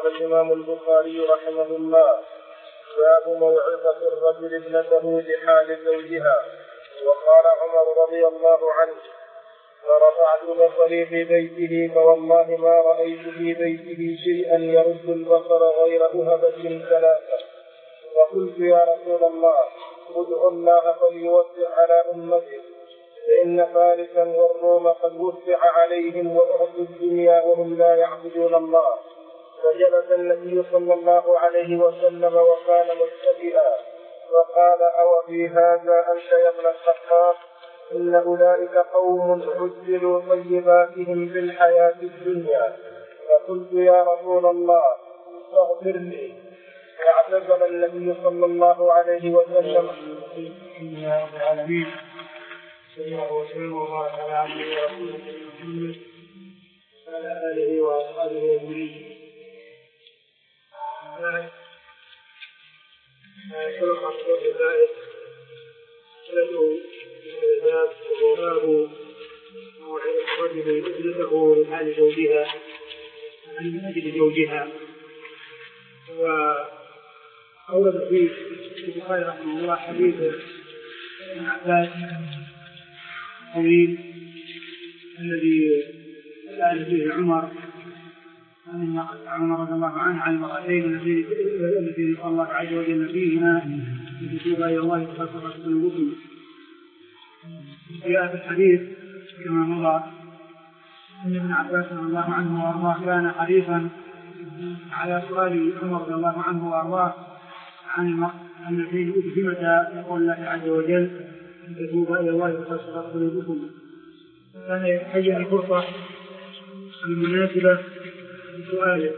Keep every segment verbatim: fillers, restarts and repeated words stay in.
قال الإمام البخاري رحمه الله: باب موعظة الرجل ابنته لحال زوجها. وقال عمر رضي الله عنه: فرفعت بصري في بيته فوالله ما رأيت في بيته شيئا يرد البصر غير أهبة ثلاثة. فقلت: يا رسول الله، ادع الله فليوسع على أمته، فإن فارسا والروم قد وسع عليهم وأعطوا الدنيا وهم لا يعبدون الله. فجلس النبي صلى الله عليه وسلم وكان متكئا، فقال: أو في هذا أنت يا ابن الخطاب؟ إن أولئك قوم عجلوا طيباتهم في الحياة الدنيا. فقلت: يا رسول الله، فاغفر لي. واعتزل النبي صلى الله عليه وسلم. يا رب العالمين، صلى الله وسلم وبارك على عبده ورسوله محمد وعلى آله وأصحابه أجمعين. سبق الصوت البائس له الباب وهو باب موعظة الرجل ابنته لحال زوجها عن أجل زوجها. وأورد فيه البخاري رحمه الله حديث ابن عباس الطويل الذي سأل فيه عمر عمر رضي الله عنه عن المرأتين التي قال الله عز وجل فيهما يتوبا إلى الله فقد قلوبكم. في هذا الحديث كما مضى أن ابن عباس رضي الله عنه وأرضاه كان حريصا على سؤال عمر رضي الله عنه وأرضاه عن أن فيه أدخمة يقول الله عز وجل أن تتوبا إلى الله فقد قلوبكم. كان يحجز الفرصة المناسبة لسؤاله،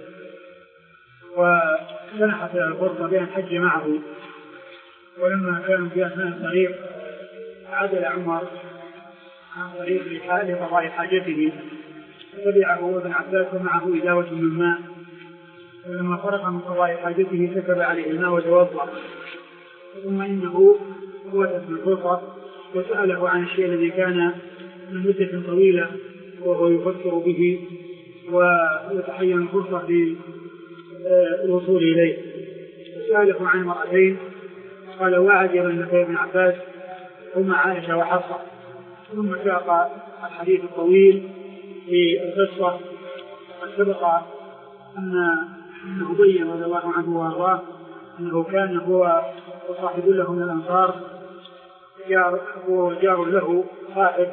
وسنحت الفرصة بأن حج معه. ولما كانوا في أثناء الطريق عدل عمر عن طريق لقضاء حاجته، فتبعه ابن عباس ومعه إداوة من ماء. ولما فرغ من قضاء حاجته سكب عليه الماء وتوضأ، ثم إنه وجد الفرصة وسأله عن الشيء الذي كان من مدة طويلة وهو يفكر به ويتحين الفرصة للوصول إليه. سأله عن مرأتين، قال: وعجبا لك يا ابن عباس، هما عائشة وحفصة. ثم ساق الحديث الطويل في القصة. قد سبق أن أنه بين رضي الله عنه وأرضاه أنه كان هو وصاحب له من الأنصار، هو جار له صاحب،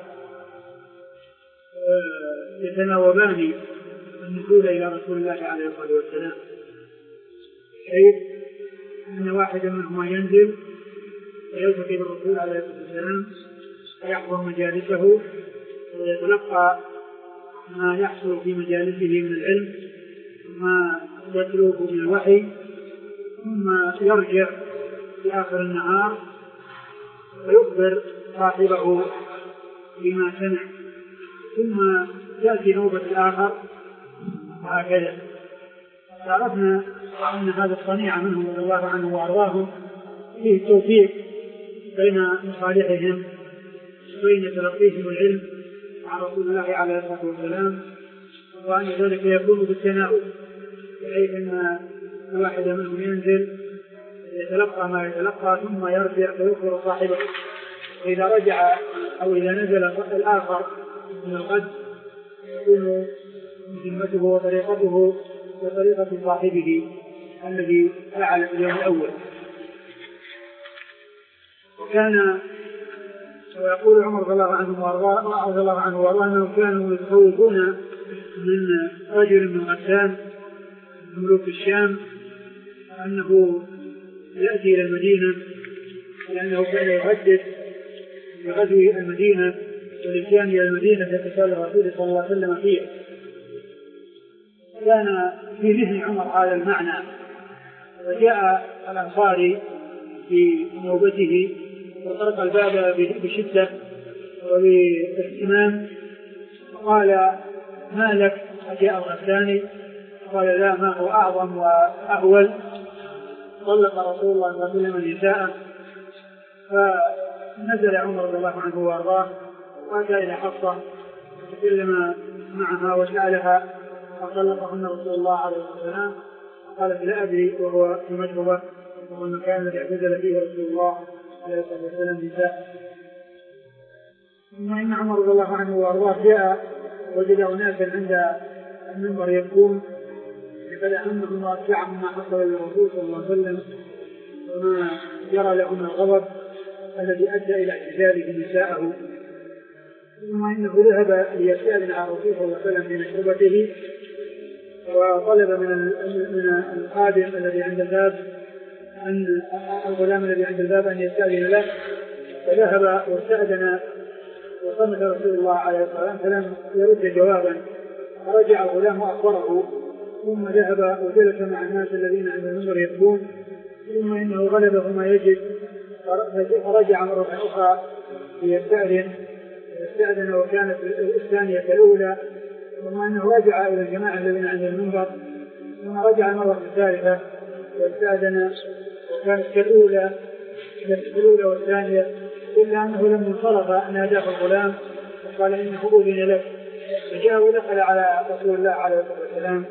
يتناوبان النزول إلى رسول الله عليه الصلاة والسلام، حيث أن واحدا منهما ينزل ويلتقي بالرسول عليه الصلاة والسلام ويحضر مجالسه ويتلقى ما يحصل في مجالسه من العلم وما يتلوه من الوحي، ثم يرجع في آخر النهار ويخبر صاحبه بما سمع، ثم يأتي نوبة الآخر وهكذا. عرفنا أن هذا الصنيع منهم رضي الله عنه وأرضاهم فيه توفيق بين مصالحهم وبين تلقيهم العلم عن رسول الله عليه الصلاة والسلام، وأن ذلك يكون بالتناوب، بحيث أن الواحد منهم ينزل يتلقى ما يتلقى ثم يرجع فيخبر صاحبه، وإذا رجع أو إذا نزل الآخر من الغد يكون مهمته وطريقته وطريقة صاحبه الذي فعل في اليوم الأول. وكان ويقول عمر رضي الله عنه وارضاه رضي الله عنه وارضاه انهم كانوا يتخوفون من رجل من غسان ملوك الشام انه ياتي الى المدينه، لانه كان يهدد بغزو المدينه والاتيان الى المدينه لاتصال الرسول صلى الله عليه وسلم فيها. كان في ذهن عمر هذا المعنى، وجاء الانصاري في نوبته وطرق الباب بشدة وباهتمام، وقال: ما لك؟ أجاء الغساني؟ قال: لا، ما هو أعظم وأهول. طلق رسول الله صلى الله عليه وسلم نساءه. فنزل عمر رضي الله عنه وارضاه وأتى إلى حفصة وتكلم معها وسألها، فطلقهن رسول الله عليه الصلاة والسلام قالت لا أدري وهو في مجربة وهو المكان الذي اعتزل فيه رسول الله عليه الصلاة والسلام نساء. ثم إن عمر رضي الله عنه وأرضاه جاء وجد أناسا عند المنبر يبكون فقد أهمهم وأرجع مما حصل للرسول صلى الله عليه وسلم وما جرى لهم الغضب الذي أدى إلى اعتزاله نساءه. ثم إنه ذهب ليستأذن على الرسول صلى الله عليه وسلم في مشربته وطلب من من الخادم الذي عند الباب أن الغلام الذي عند الباب أن يستأذن له، فذهب واستأذن وصمت رسول الله عليه الصلاة والسلام فلم يرد جوابا، فرجع الغلام وأخبره، ثم ذهب وجلس مع الناس الذين عند المنبر يبكون، ثم إنه غلبه ما يجد فرجع مرة أخرى ليستأذن استأذن وكانت الثانية الأولى، ثم أنه رجع إلى الجماعة الذين عند المنبر ثم رجع المرة الثالثة واستأذن وكانت كالأولى كالأولى والثانية، إلا أنه لم ينصرف ناداه الغلام وقال إنه أذن لك، فجاء ودخل على رسول الله عليه الصلاة والسلام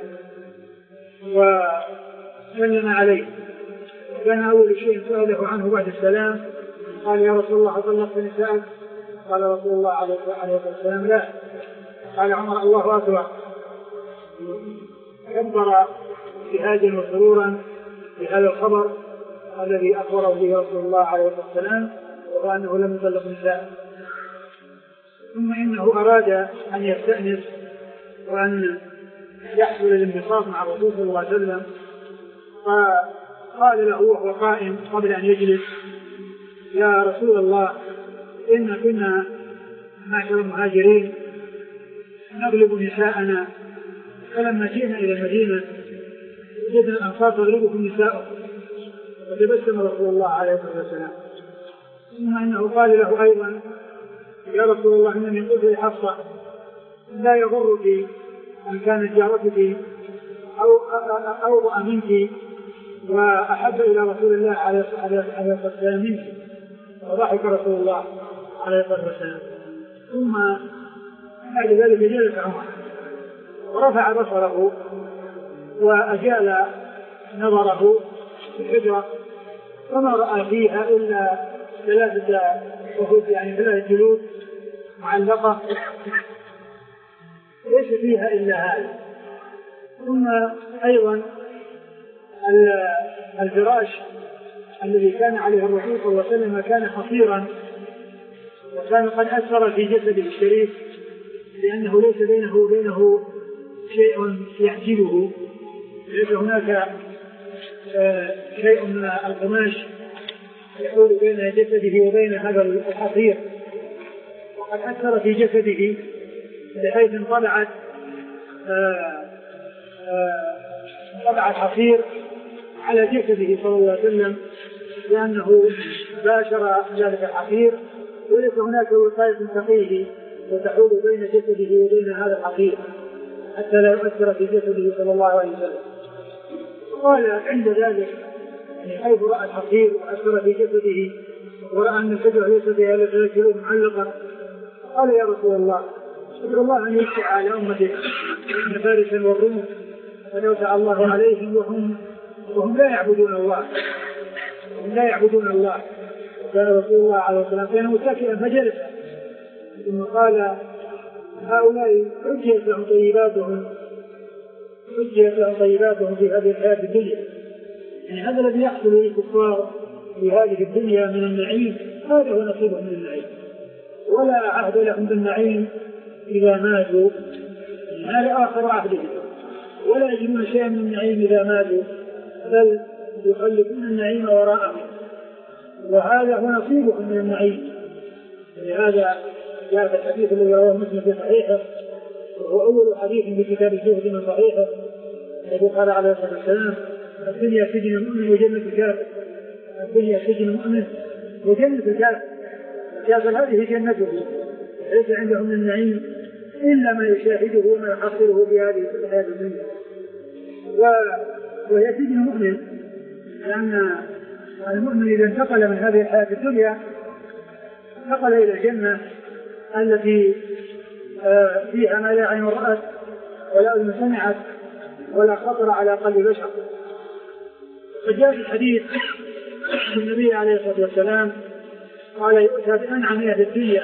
وسلم عليه. كان أول شيء سأله عنه بعد السلام قال يا رسول الله أطلقت نساءك؟ قال رسول الله عليه الصلاة والسلام لا. قال عمر الله أكبر، كبر ابتهاجا وسرورا بهذا الخبر الذي أخبره به رسول الله عليه الصلاة والسلام وهو أنه لم يطلق نساء. ثم إنه أراد أن يستأنس وأن يحصل الانبساط مع الرسول صلى الله عليه وسلم، فقال له وهو قائم قبل أن يجلس يا رسول الله إن كنا معشر المهاجرين نغلب نساءنا، فلما جئنا إلى المدينة وجدنا الأنصار تغلبكم نساءهم، فتبسم رسول الله عليه الصلاة والسلام. ثم إنه قال له أيضا يا رسول الله إنني قلت لحفصة لا يضرك أن كانت جارتك أو أوضأ منك وأحب إلى رسول الله عليه الصلاة والسلام منك، وضحك رسول الله عليه الصلاة والسلام. ثم بعد ذلك جلس عمر ورفع بصره وأجال نظره في الحجرة فما رأى فيها إلا ثلاثة وهود يعني ثلاثة جلود معلقة ليس فيها إلا هذا. ثم أيضا الفراش الذي كان عليه الرسول صلى الله عليه وسلم كان خطيرا وكان قد أثر في جسده الشريف لأنه ليس بينه وبينه شيء يحجبه، ليس هناك شيء من القماش يحول بين جسده وبين هذا الحصير، وقد أثر في جسده بحيث انطلعت انطلع الحصير على جسده صلى الله عليه وسلم لأنه باشر ذلك الحصير، وليس هناك وقاية تقيه وتحول بين جسده وبين هذا الحصير حتى لا يؤثر في جسده صلى الله عليه وسلم. قال عند ذلك حيث رأى الحصير وأثر في جسده ورأى أن الشجرة ليس فيها إلا ثلاث جلود معلقة قال يا رسول الله ادعو الله أن يشفع على أمتك من فارس والروم فنوسع الله عليهم وهم وهم لا يعبدون الله وهم لا يعبدون الله. كان رسول الله عليه الصلاة والسلام كان متكئا فجلس ثم قال هؤلاء حجيت لهم طيباتهم حجيت لهم طيباتهم في هذه الحياة الدنيا، يعني هذا الذي يحصل للكفار في هذه الدنيا من النعيم هذا هو نصيبهم من النعيم، ولا عهد لهم بالنعيم إذا ماتوا، هذا آخر عهدهم، ولا يجدون شيئا من النعيم إذا ماتوا بل يخلفون النعيم وراءهم، وهذا هو نصيبهم من النعيم. لهذا جاء في الحديث الذي رواه مسلم في صحيحه وهو أول حديث في كتاب الزهد من صحيحه الذي قال عليه الصلاة والسلام الدنيا سجن المؤمن وجنة الكافر، الدنيا سجن المؤمن وجنة الكافر، الكافر هذه جنته ليس عنده من النعيم إلا ما يشاهده وما يحصله في هذه الحياة الدنيا، وهي سجن المؤمن لأن المؤمن إذا انتقل من هذه الحياة الدنيا انتقل إلى الجنة التي فيها ما لا عين رأت ولا أذن سمعت ولا خطر على قلب بشر، فجاء في الحديث النبي عليه الصلاة والسلام قال يؤتى بأنعم أهل الدنيا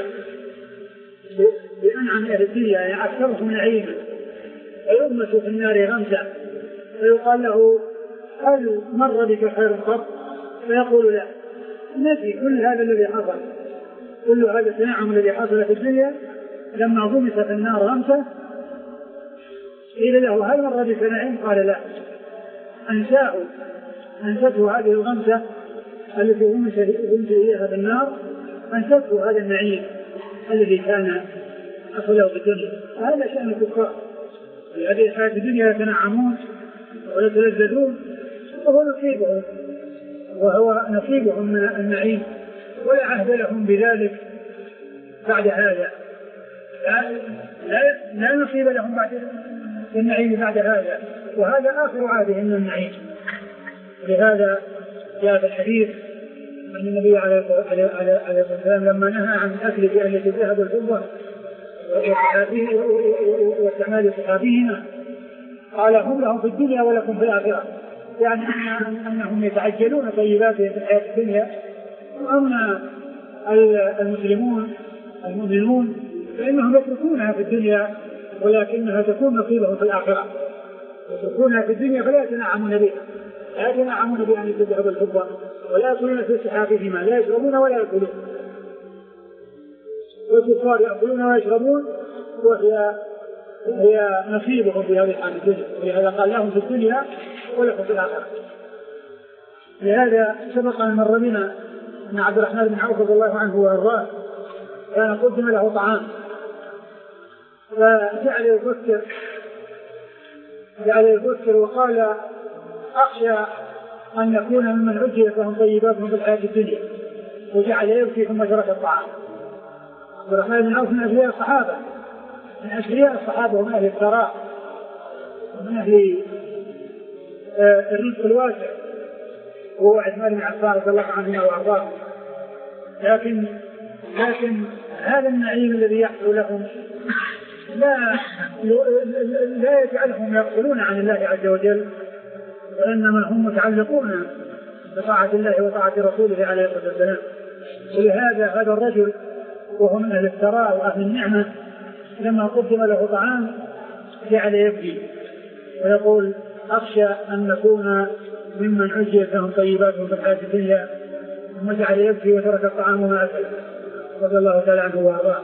بأنعم أهل الدنيا يعني أكثرهم نعيما فيغمس في النار غمسا فيقال له هل مر بك خير قط؟ فيقول لا، نفي كل هذا الذي حصل، كل هذا التنعم الذي حصل في الدنيا لما غمس في النار غمسة قيل له هل مر بك نعيم؟ قال لا، أنساه أنسته هذه الغمسة التي غمس إليها في النار، أنسته هذا النعيم الذي كان أخذه في الدنيا. هذا شأن الكفار في هذه الحياة الدنيا يتنعمون ويتلذذون وهو نصيبهم وهو نصيبهم من النعيم ولا عهد لهم بذلك بعد هذا، لا, لا, لا نصيب لهم بعد النعيم بعد هذا، وهذا آخر عهدهم من النعيم. لهذا جاء في الحديث أن النبي عليه الصلاة والسلام لما نهى عن أكل بأهل الذهب والفضة واستعمال صحابيهما قال هم لهم في الدنيا ولكم في الآخرة، يعني أنهم يتعجلون طيباتهم في الحياة الدنيا، وأما المسلمون المؤمنون فإنهم يتركونها في الدنيا ولكنها تكون نصيبهم في الآخرة، يتركونها في الدنيا فلا يتنعمون بها، لا يتنعمون بأن الذهب والفضة ولا يأكلون في صحافهما، لا يشربون ولا يأكلون، والكفار يأكلون ويشربون وهي هي نصيبهم في هذه الحياة الدنيا، ولهذا قال لهم في الدنيا ولكم في الآخرة. لهذا سبق أن مر بنا أن عبد الرحمن بن عوف رضي الله عنه وأرضاه كان قدم له طعام فجعل يفكر جعل يفكر وقال أخشى أن يكون ممن عجلت لهم طيباتهم في الحياة الدنيا، وجعل يبكي ثم ترك الطعام. عبد الرحمن بن عوف من أثرياء الصحابة من أثرياء الصحابة ومن أهل الثراء ومن أهل الرزق الواسع، وهو عثمان بن عفان رضي الله عنه وأرضاه، لكن لكن هذا النعيم الذي يحصل لهم لا لا يجعلهم يغفلون عن الله عز وجل، وإنما هم متعلقون بطاعة الله وطاعة رسوله عليه الصلاة والسلام. ولهذا هذا الرجل وهو من أهل الثراء وأهل النعمة لما قدم له طعام جعل يبكي ويقول أخشى أن نكون ممن عجلت لهم طيباتهم في الحياة الدنيا، ثم جعل يبكي وترك الطعام وما أكل رضي الله تعالى عنه وأرضاه.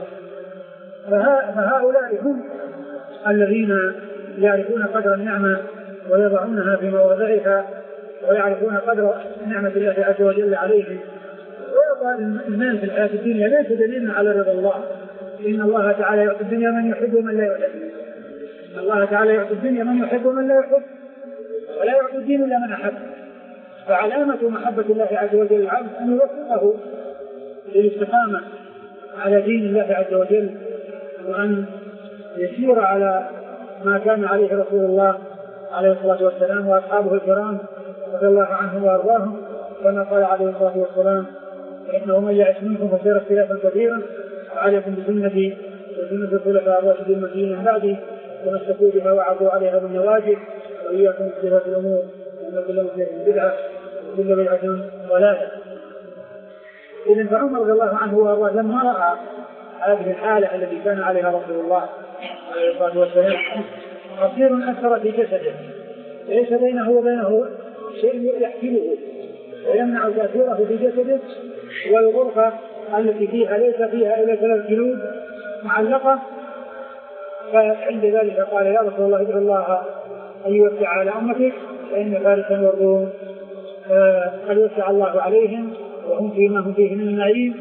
فهؤلاء هم الذين يعرفون قدر النعمة ويضعونها في مواضعها ويعرفون قدر نعمة الله عز وجل عليهم. ويقال المال في الحياة الدنيا ليس دليلا على رضا الله، إن الله تعالى يعطي الدنيا من يحب ومن لا يحب، إن الله تعالى يعطي الدنيا من يحب ومن لا يحب، ولا يعطي الدين إلا من أحب. فعلامة محبة الله عز وجل العبد أن يوفقه للاستقامة على دين الله عز وجل، وأن يسير على ما كان عليه رسول الله عليه الصلاة والسلام وأصحابه الكرام رضي الله عنهم وأرضاهم، كما قال عليه الصلاة والسلام إنه من يعش منكم فسير اختلافا كثيرا، وعليكم بسنتي وسنة الخلفاء الراشدين المهديين من بعدي تمسكوا بها وعضوا عليها بالنواجذ، وإياكم محدثات الأمور إن كل محدثة بدعة وكل بدعة ضلالة. إذن فعمر رضي الله عنه وأرضاه لما رأى هذه الحالة التي كان عليها رسول الله عليه الصلاة والسلام قصير أثر في جسده ليس بينه وبينه شيء يحكمه ويمنع تأثيره في جسده، والغرفة التي فيها ليس فيها إلا ثلاث جلود معلقة. فعند ذلك قال يا رسول الله ادعو الله أن يوسع على أمتك فإن فارسا والروم قد وسع الله عليهم وهم فيما هم فيه من النعيم،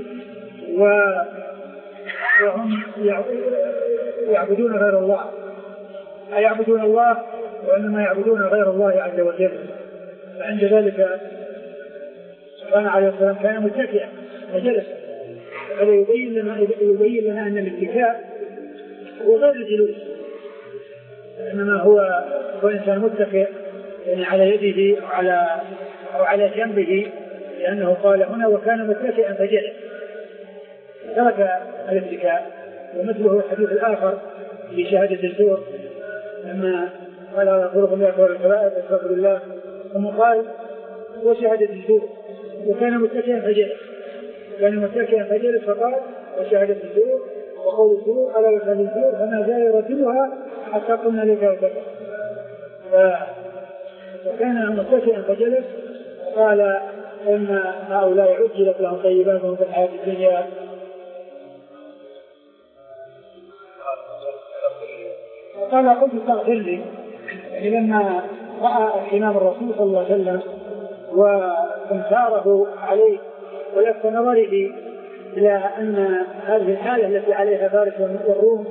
وهم يعبدون غير الله، لا يعبدون الله وإنما يعبدون غير الله عز وجل. فعند ذلك كان عليه السلام كان متكئا وجلس، هذا يبين لنا يبين لنا أن الاتكاء هو غير الجلوس، إنما هو هو إنسان متكئ يعني على يده أو على أو على جنبه، لأنه قال هنا وكان متكئا فجلس ترك الاتكاء. ومثله الحديث الآخر في شهادة الزور لما قال على طرق الله والكبائر استغفر الله، ثم قال وشهادة الزور، وكان متكئا فجلس، كان متكئا فجلس فقال وشهادة الزور وقول الزور على وشهادة الزور، فما زال يرتبها حتى قلنا لك وكذا. فكان متكئا فجلس قال ان هؤلاء عجلت لهم طيباتهم في الحياة الدنيا. قال قلت استغفر لي، يعني لما راى اهتمام الرسول صلى الله عليه وسلم وانكاره عليه ولفت نظره الى ان هذه الحاله التي عليها فارس والروم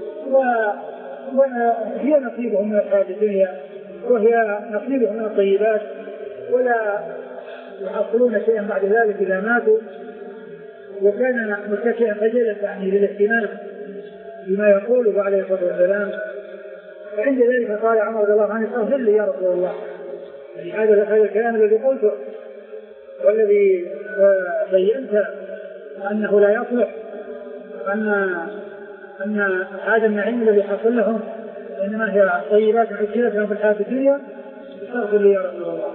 وهي نصيبهم من الحياه الدنيا وهي نصيبهم من الطيبات ولا يحصلون شيئا بعد ذلك اذا ماتوا، وكان متكئا فجلس يعني للاهتمام بما يقوله عليه الصلاه والسلام. فعند ذلك قال عمر رضي الله عنه استغفر لي يا رسول الله، يعني هذا هذا الكلام الذي قلته والذي بينت انه لا يصلح، ان ان هذا النعيم الذي حصل لهم انما هي طيبات عجلت لهم في الحياه الدنيا، استغفر لي يا رسول الله.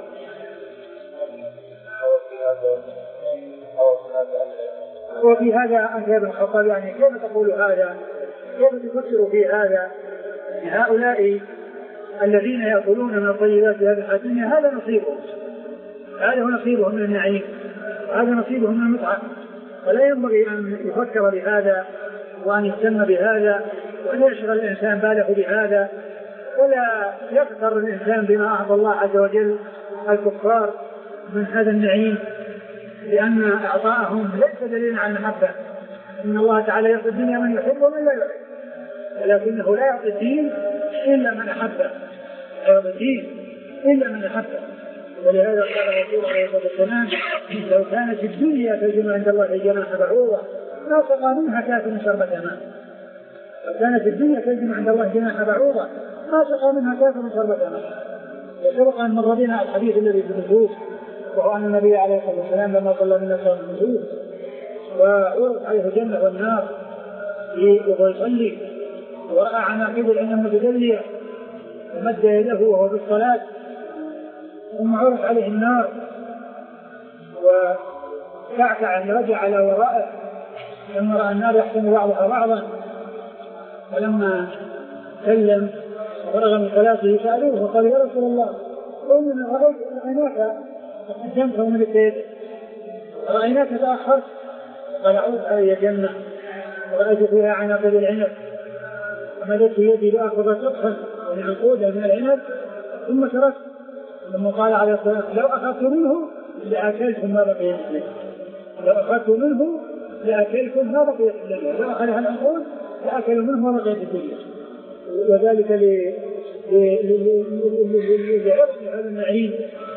وفي هذا أنت يا ابن الخطاب يعني كيف تقول هذا؟ كيف تفكر في هذا؟ هؤلاء الذين يأكلون من الطيبات في هذه الحياة الدنيا هذا نصيبهم، هذا هو نصيبهم من النعيم، وهذا نصيبهم من المتعة، ولا ينبغي أن يفكر بهذا وأن يهتم بهذا وأن يشغل الإنسان باله بهذا، ولا يكثر الإنسان بما أعطى الله عز وجل الكفار من هذا النعيم، لأن إعطاءهم ليس دليلا على المحبة. إن الله تعالى يعطي الدنيا من يحب ومن لا يحب، ولكنه لا يعطي الدين إلا من أحبه، لا يعطي الدين إلا من أحبه. ولهذا قال الرسول عليه الصلاة والسلام لو كانت الدنيا تجمع عند الله جناح بعوضة ما سقى منها كافر شربة ماء. لو كانت الدنيا تجمع عند الله جناح بعوضة ما سقى منها كافر شربة ماء. وسبق أن مر بنا الحديث الذي في النصوص، وهو أن النبي عليه الصلاة والسلام لما صلى من صلاة النصوص وعرض عليه الجنة والنار وهو يصلي ورأى عناقيد العلم متجلية ومد يده وهو بالصلاة، ثم عرض عليه النار وكعكع أن رجع على ورائه لما رأى النار يحكم بعضها بعضا، ولما سلم ورغى من صلاته سألوه وقال يا رسول الله قلنا رأيت رأيناك قدمت من السيد رأيناك تأخرت، قال عود علي جنة ورأيت فيها عناقيد العنب ومددت يدي لأخذ سطحا عنقودا من العنب ثم تركت، ثم قال عليه الصلاة والسلام لو أخذت منه لأكلتم ما بقي منه، لو أخذت منه لأكلتم ما بقي منه، لو أخذها العنقود لأكلوا منه ما بقي الدنيا. وذلك لعظم هذا النعيم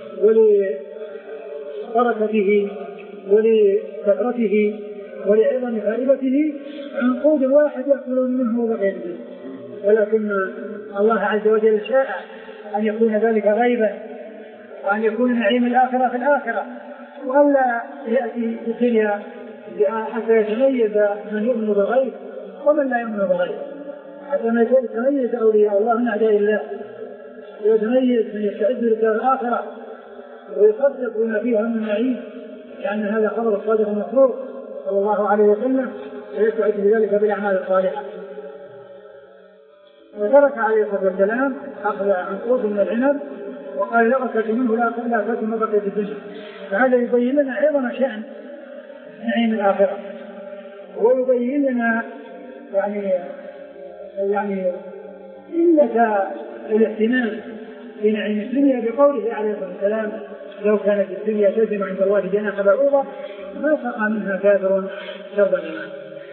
ولبركته ولكثرته ولعظم فائدته عنقود واحد يأكل منه وبقي الدنيا، ولكن الله عز وجل شاء أن يكون ذلك غيبا وأن يكون نعيم الآخرة في الآخرة، وألا يأتي في الدنيا حتى يتميز من يؤمن بالغيب ومن لا يؤمن بالغيب، حتى ما يتميز أولياء الله من أعداء الله، ويتميز من يستعد للدار الآخرة ويصدق بما فيها من النعيم، لأن هذا خبر الصادق المخلوق صلى الله عليه وسلم، ويستعد لذلك بالأعمال الصالحة. وترك عليه الصلاة والسلام أخذ عنقود من العنب وقال لا أكلت منه لا أكلت ما بقي في الدنيا. فهذا يبين لنا عظم شأن نعيم الآخرة، ويبين لنا يعني يعني قلة الاهتمام بنعيم الدنيا بقوله عليه الصلاة والسلام لو كانت الدنيا تزن عند الله جناح بعوضة ما سقى منها كافر شربا ماء.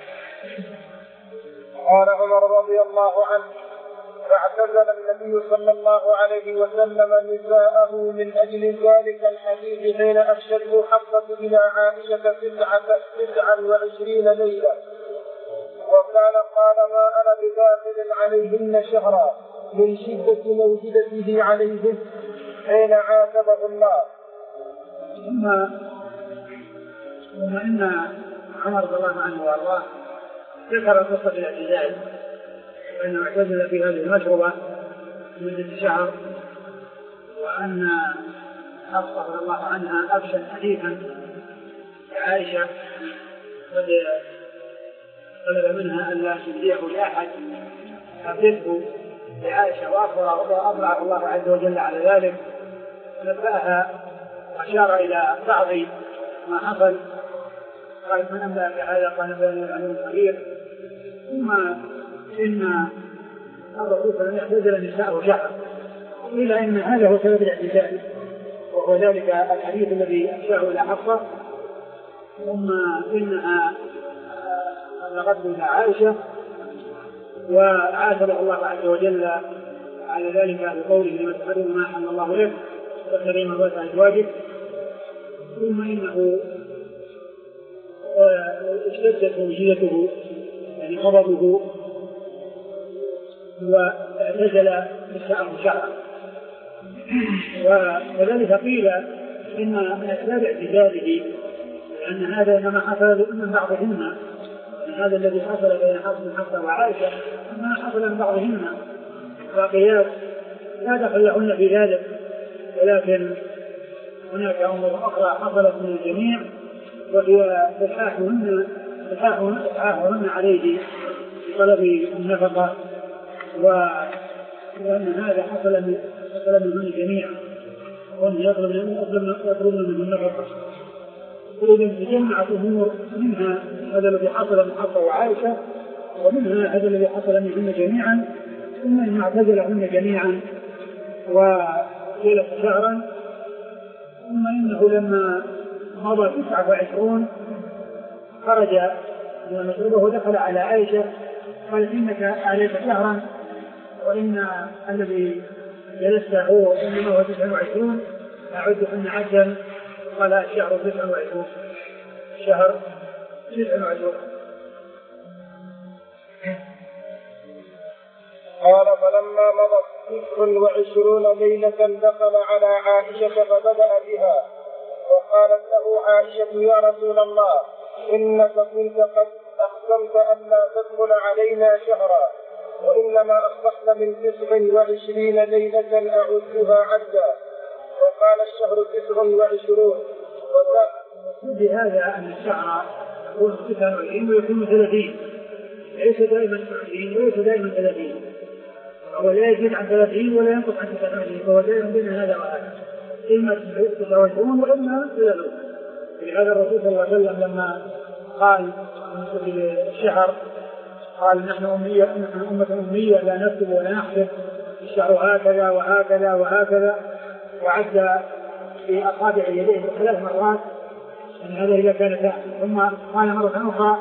قال عمر رضي الله عنه فاعتزل النبي صلى الله عليه وسلم نساءه من أجل ذلك الحديث حين أفشى المحبة إلى عائشة تسعا وعشرين ليلة، وكان قال ما أنا بداخل عليهن شهرا من شدة موجدته عليهن حين عاتبه الله. ثم إن عمر رضي الله عنه وارضاه ذكر قصة الاعتزال وأنه اعتزل في هذه المشروبة مدة شهر، وأن حفصة رضي الله عنها أفشت حديثا عائشة طلب منها أن لا تبديه لأحد، أبدته لعائشة وأطلع الله عز وجل على ذلك، نبأها وأشار إلى بعض ما حصل، قال من أنبأك هذا؟ قال نبأني العلم الخبير. ثم إن الرسول صلى الله عليه وسلم اعتزل نساءه شهرا، إلا إن هذا هو سبب الاعتزال، وهو ذلك الحديث الذي أشار إلى حفصة. ثم إنها لقد إلى عائشة وعاتبه الله عز وجل على ذلك بقوله لما تحرم ما أحل الله لك وتبتغي مرضات أزواجك. ثم إنه اشتدت وجيته يعني غضبه واعتزل نساءه شهرا. وكذلك قيل إن من أسباب اعتزاله أن هذا إنما حصل من بعضهن، هذا الذي حصل بين حفصة وعائشة ما حصل من بعضهن، باقيات لا دخل لهن في ذلك، ولكن هناك أمور أخرى حصلت من الجميع، وهي إلحاحهن إلحاحهن عليه بطلب النفقة، وأن هذا حصل من حصل منهن جميعا، وأن يطلبن من النفقة. إذن تجمعت أمور، منها هذا الذي حصل من حفصة وعائشة، ومنها هذا الذي حصل منهن جميعا، ثم إنه اعتزلهن جميعا وجلس شهرا. ثم إنه لما مضى تسعة وعشرون خرج من مشربه ودخل على عائشة قال إنك عليك شهرا، وإن الذي جلست هو إنما هو تسعة وعشرون، أعد أن عدا. قال الشهر تسعة وعشرون، شهر تسعة وعشرون. قال فلما مضت تسع وعشرون ليلة دخل على عائشة فبدأ بها، وقالت له عائشة يا رسول الله إنك كنت قد أقسمت أن لا تدخل علينا شهرا، وإنما أصبحت من تسع وعشرين ليلة أعدها عدا، وقال الشهر تسع وعشرون. بهذا أن الشهر يكون تسع وعشرين ويكون ثلاثين، ليس دائما عشرين وليس دائما ثلاثين، هو لا يزيد عن ثلاثين ولا ينقص عن تسع وعشرين، فهو دائما بين هذا وهذا، إما تسع وعشرون وإما ثلاثون. لهذا الرسول صلى الله عليه وسلم لما قال في الشهر قال نحن أمية، نحن أمة أمية لا نكتب ولا نحسب، الشهر هكذا وهكذا وهكذا، وعد في أصابع يديه ثلاث مرات أن هذا إذا كان ثاني، ثم قال مرة أخرى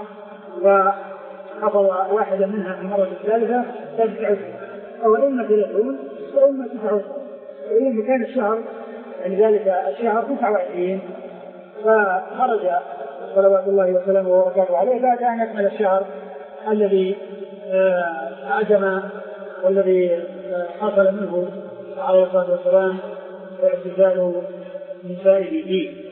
وحفظ واحدا منها في المرة الثالثة تسعة أو إما ثلاثون وإما تسعة، وإن كان الشهر يعني ذلك الشهر تسعة وعشرين، فخرج صلوات الله وسلامه وبركاته عليه بعد أن يكمل الشهر الذي عدم والذي حصل منه عليه الصلاة والسلام اعتزال نسائه فيه.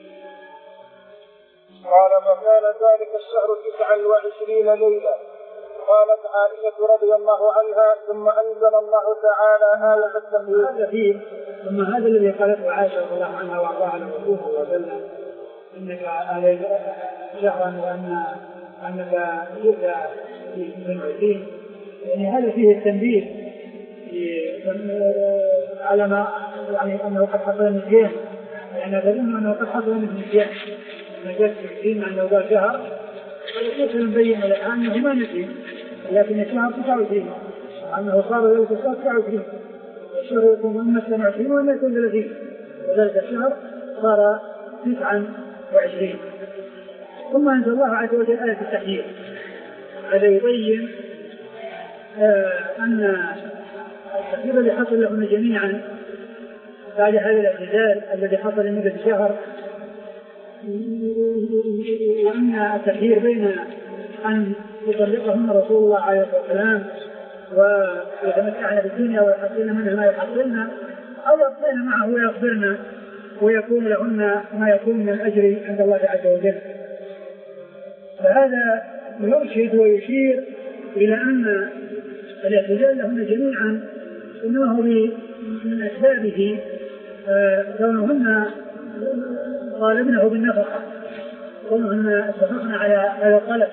قال فكان ذلك الشهر تسعا وعشرين ليلة. قالت عائشة رضي الله عنها ثم أنزل الله تعالى آية التخيير. ثم هذا الذي قالته عائشة رضي الله عنها وأرضاها للرسول صلى الله عليه وسلم إنك عليك شهرا وأن أنك جئت في اثنين وعشرين، يعني هذا فيه التنبيه على ما يعني أنه قد حصل النسيان، يعني أظن أنه قد حصل النسيان نجد عشرين أنه قال شهر، فليس نبين لها أنه ما نسي، لكن الشهر تسعة وعشرين أنه صار ذلك الشهر تسعة وعشرين، الشهر يكون إما اثنين وعشرين وإما يكون ثلاثين، وذلك الشهر صار تسعا وعشرين. ثم أنزل الله عز وجل آية التحذير، هذا يبين آه أن التحذير الذي حصل لهم جميعا بعد هذا الاعتزال الذي حصل لمدة شهر، وأن التحذير بين أن يطلقهن رسول الله عليه الصلاة والسلام ويتمتعن بالدنيا ويحصلن منها ما يحصلن، أو يبقين معه ويصبرن ويكون لهن ما يكون من الأجر عند الله عز وجل. فهذا يرشد ويشير إلى أن الاعتزال لهن جميعا إنه من أسبابه كونهن طالبنه بالنفقة، كونهن اتفقنا على هذا الطلب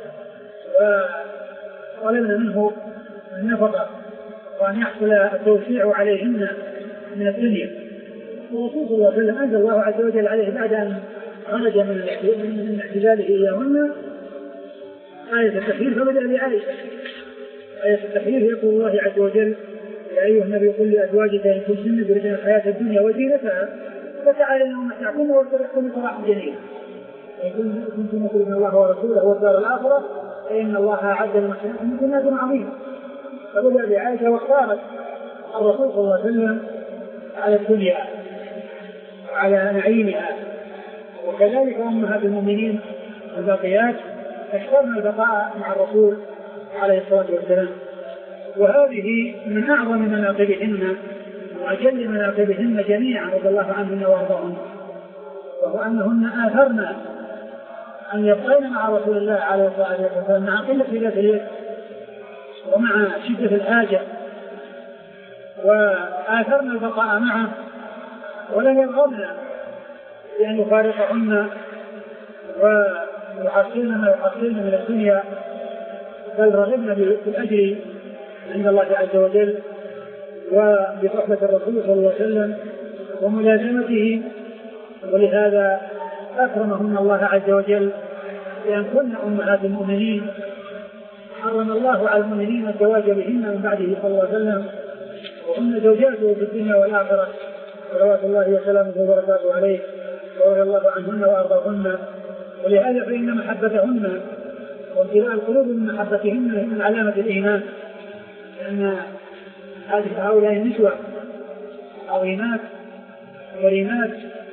وطلبنا منه النفقة وأن يحصل التوسيع عليهن من الدنيا. ورسول الله صلى الله عليه وسلم أنزل الله عز وجل عليه بعد أن خرج من احتجاله إياهن آية التحرير، فبدأ بعائشة. آية التحرير يقول الله عز وجل: يا أيها النبي قل لأزواجك إن كنتن تردن الحياة الدنيا وزينتها فتعالين أمتعكن وأسرحكن سراحا جميلا. إن كنتن تردن الله ورسوله والدار الآخرة فإن الله أعد للمحسنات جنات عظيمة. فبدأ بعائشة واختارت الرسول صلى الله عليه وسلم على الدنيا وعلى نعيمها، وكذلك أمهات المؤمنين الباقيات اخترنا البقاء مع الرسول عليه الصلاة والسلام. وهذه من أعظم مناقبهن وأجل مناقبهن جميعا رضي الله عنهن وارضاهن، وهو أنهن آثرن أن يبقين مع رسول الله عليه الصلاة والسلام مع قلة ذات اليد ومع شدة الحاجة، وآثرن البقاء معه ولم يرغبن بأن يفارقهن ويحصلن ما يحصلن من الدنيا، بل رغبن بالأجر عند الله عز وجل وبصحبة الرسول صلى الله عليه وسلم وملازمته. ولهذا أكرمهن الله عز وجل بأن كن أمهات المؤمنين، حرم الله على المؤمنين الزواج بهن من بعده صلى الله عليه وسلم، وهن زوجاته في الدنيا والآخرة صلوات الله وسلامه وبركاته عليه ورضي الله عنهن وأرضاهن. ولهذا فإن محبتهن وامتلاء القلوب من محبتهن من علامة الإيمان، لأن هؤلاء النسوة عظيمات كريمات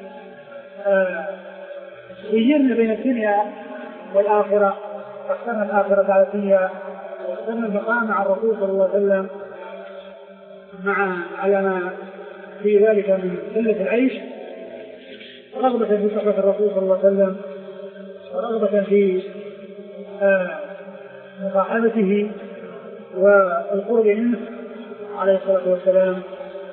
يجرن بين الدنيا والآخرة، فاخترنا الآخرة على الدنيا واخترنا البقاء مع الرسول صلى الله عليه وسلم مع على ما في ذلك من قلة العيش، رغبة في صحبة الرسول صلى الله عليه وسلم ورغبة في مصاحبته والقرب منه عليه الصلاة والسلام.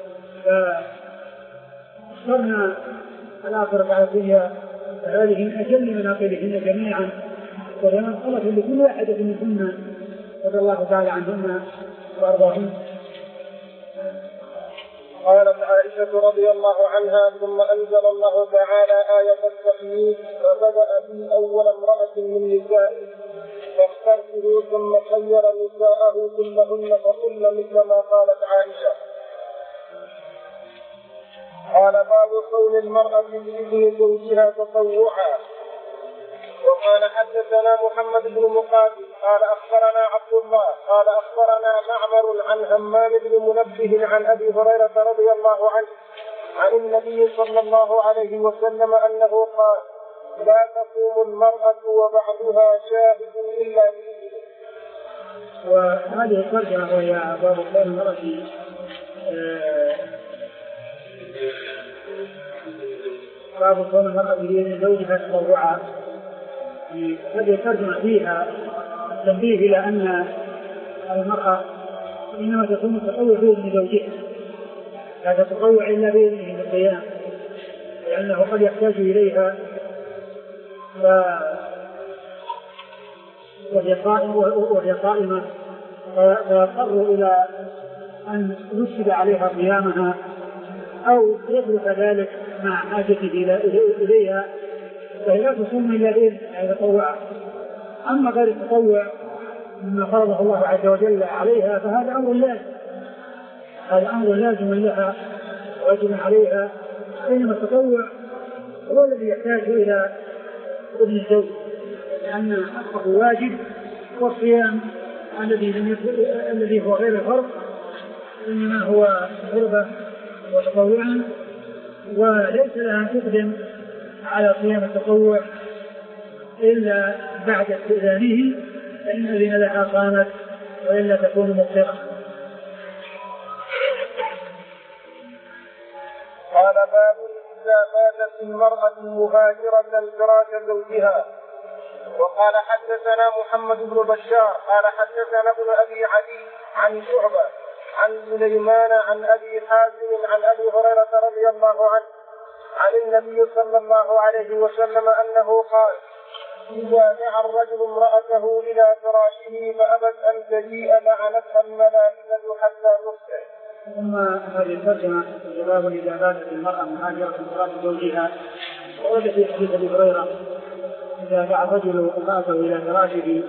فاخترنا الآخرة على الدنيا، فهذه من أجل مناقبهن جميعا، وهي طلب لكل واحدة منهن رضي الله تعالى عنهن وأرضاهن. قالت عائشة رضي الله عنها: ثم أنزل الله تعالى آية التقييد فبدأ بي أول امرأة من نسائه فاخترته ثم خير نساءه كلهن فقلن مثل ما قالت عائشة. قال: باب قول المرأة بإذن زوجها تطوعا. وقال: حدثنا محمد بن مقاتل قال أخبرنا عبد الله قال أخبرنا معمر عن همام بن منبه عن أبي هريرة رضي الله عنه عن النبي صلى الله عليه وسلم أنه قال: لا تقوم المرأة وبعضها شاهد إلا بإذنه. وهذه الترجمة وهي باب قول المرأة باب قول المرأة بإذن زوجها تطوعا. هذه الترجمة فيها تنبيه إلى أن المرأة إنما تكون التطوع بإذن زوجها، لا تتطوع إلا بإذنه بالقيام، لأنه قد يحتاج إليها وهي قائمة فيضطر إلى أن يفسد عليها قيامها أو يترك ذلك مع حاجته إليها، فهي لا تصوم إلا بإذن يتطوع. أما غير التطوع مما فرضه الله عز وجل عليها فهذا أمر لازم، هذا أمر لازم لها واجب عليها، بينما التطوع هو الذي يحتاج إلى ابن الزوج، لأن حقه واجب، والصيام الذي الذي هو غير الفرض إنما هو قربة وتطوعا، وليس لها أن تقدم على صيام التطوع إلا بعد استئذانه، فإن إذن لها قامت وإلا تكون مفطرة. قال: باب إذا ماتت المرأة مهاجرة فراش زوجها. وقال: حدثنا محمد بن بشار قال حدثنا ابن أبي عدي عن شعبة عن سليمان عن أبي حازم عن أبي هريرة رضي الله عن النبي صلى الله عليه وسلم أنه قال: إذا دعا الرجل امرأته إلى فراشه فأبت أن تجيء لعنتها الملائكة حتى تصبح. ثم هذه الترجمة جواب إذا باتت المرأة مهاجرة فراش زوجها. ورد في حديث أبي هريرة: إذا دعا الرجل امرأته إلى فراشه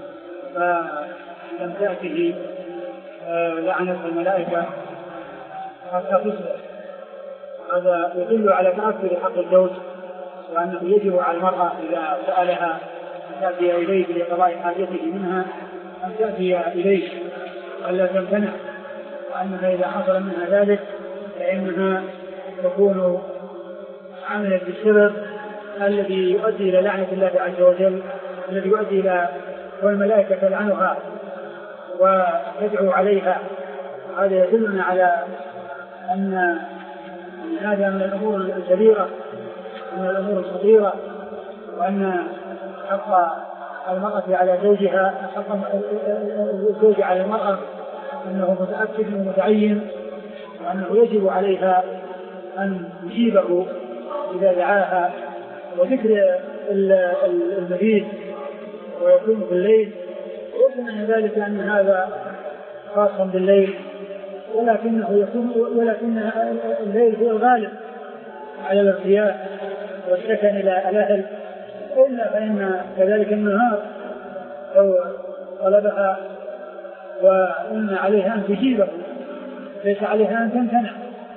فلم تأته لعنتها الملائكة حتى تصبح. هذا يدل على تأثر حق الزوج، وأنه يجب على المرأة إذا سألها أن تأتي إليه لقضاء حاجته منها أن تأتي إليه ولا تمتنع، وأنها إذا حصل منها ذلك فإنها تكون عملت بالسبب الذي يؤدي إلى لعنة الله عز وجل، الذي يؤدي إلى والملائكة تلعنها وتدعو عليها. هذا يدلنا على أن هذا من الأمور الكبيرة، من الأمور الخطيرة، وأن حق المرأة على زوجها، حق الزوج على المرأة أنه متأكد ومتعين، وأنه يجب عليها أن تجيبه إذا دعاها. وذكر المبيت ويكون في الليل ويكون ذلك أن هذا خاصا بالليل، ولكنه يكون ولكن الليل هو الغالب على الارتياح والسكن إلى الأهل، إلا فإن كذلك النهار لو طلبها وإن عليها أن تجيبه ليس عليها أن تمتنع.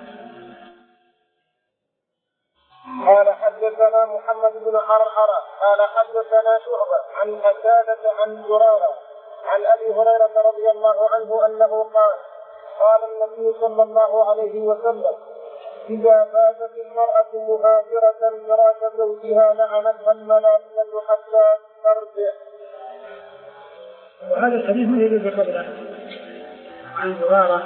قال: حدثنا محمد بن عرعرة قال حدثنا شعبة عن قتادة عن زرارة عن أبي هريرة رضي الله عنه أنه قال: قال النبي صلى الله عليه وسلم: إذا باتت المرأة مهاجرة فراش زوجها لعنتها الملائكة حتى ترجع. وهذا الحديث من يجب قبله عن زرارة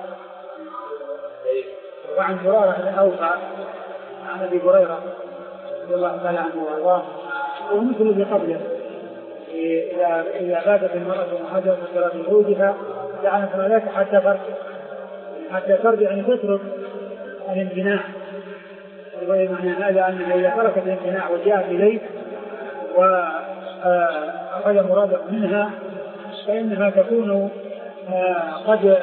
وعن زرارة الأوفى عن أبي هريرة رضي الله تعالى عنه وأرضاه، ومثل الذي قبله: إذا إذا باتت المرأة مهاجرة فراش زوجها لعنتها الملائكة حتى ترجع. حتى ترجع أن تترك الامتناع، ومعنى هذا أنها إذا تركت الامتناع وجاءت إليه وأخذ مراده منها فإنها تكون قد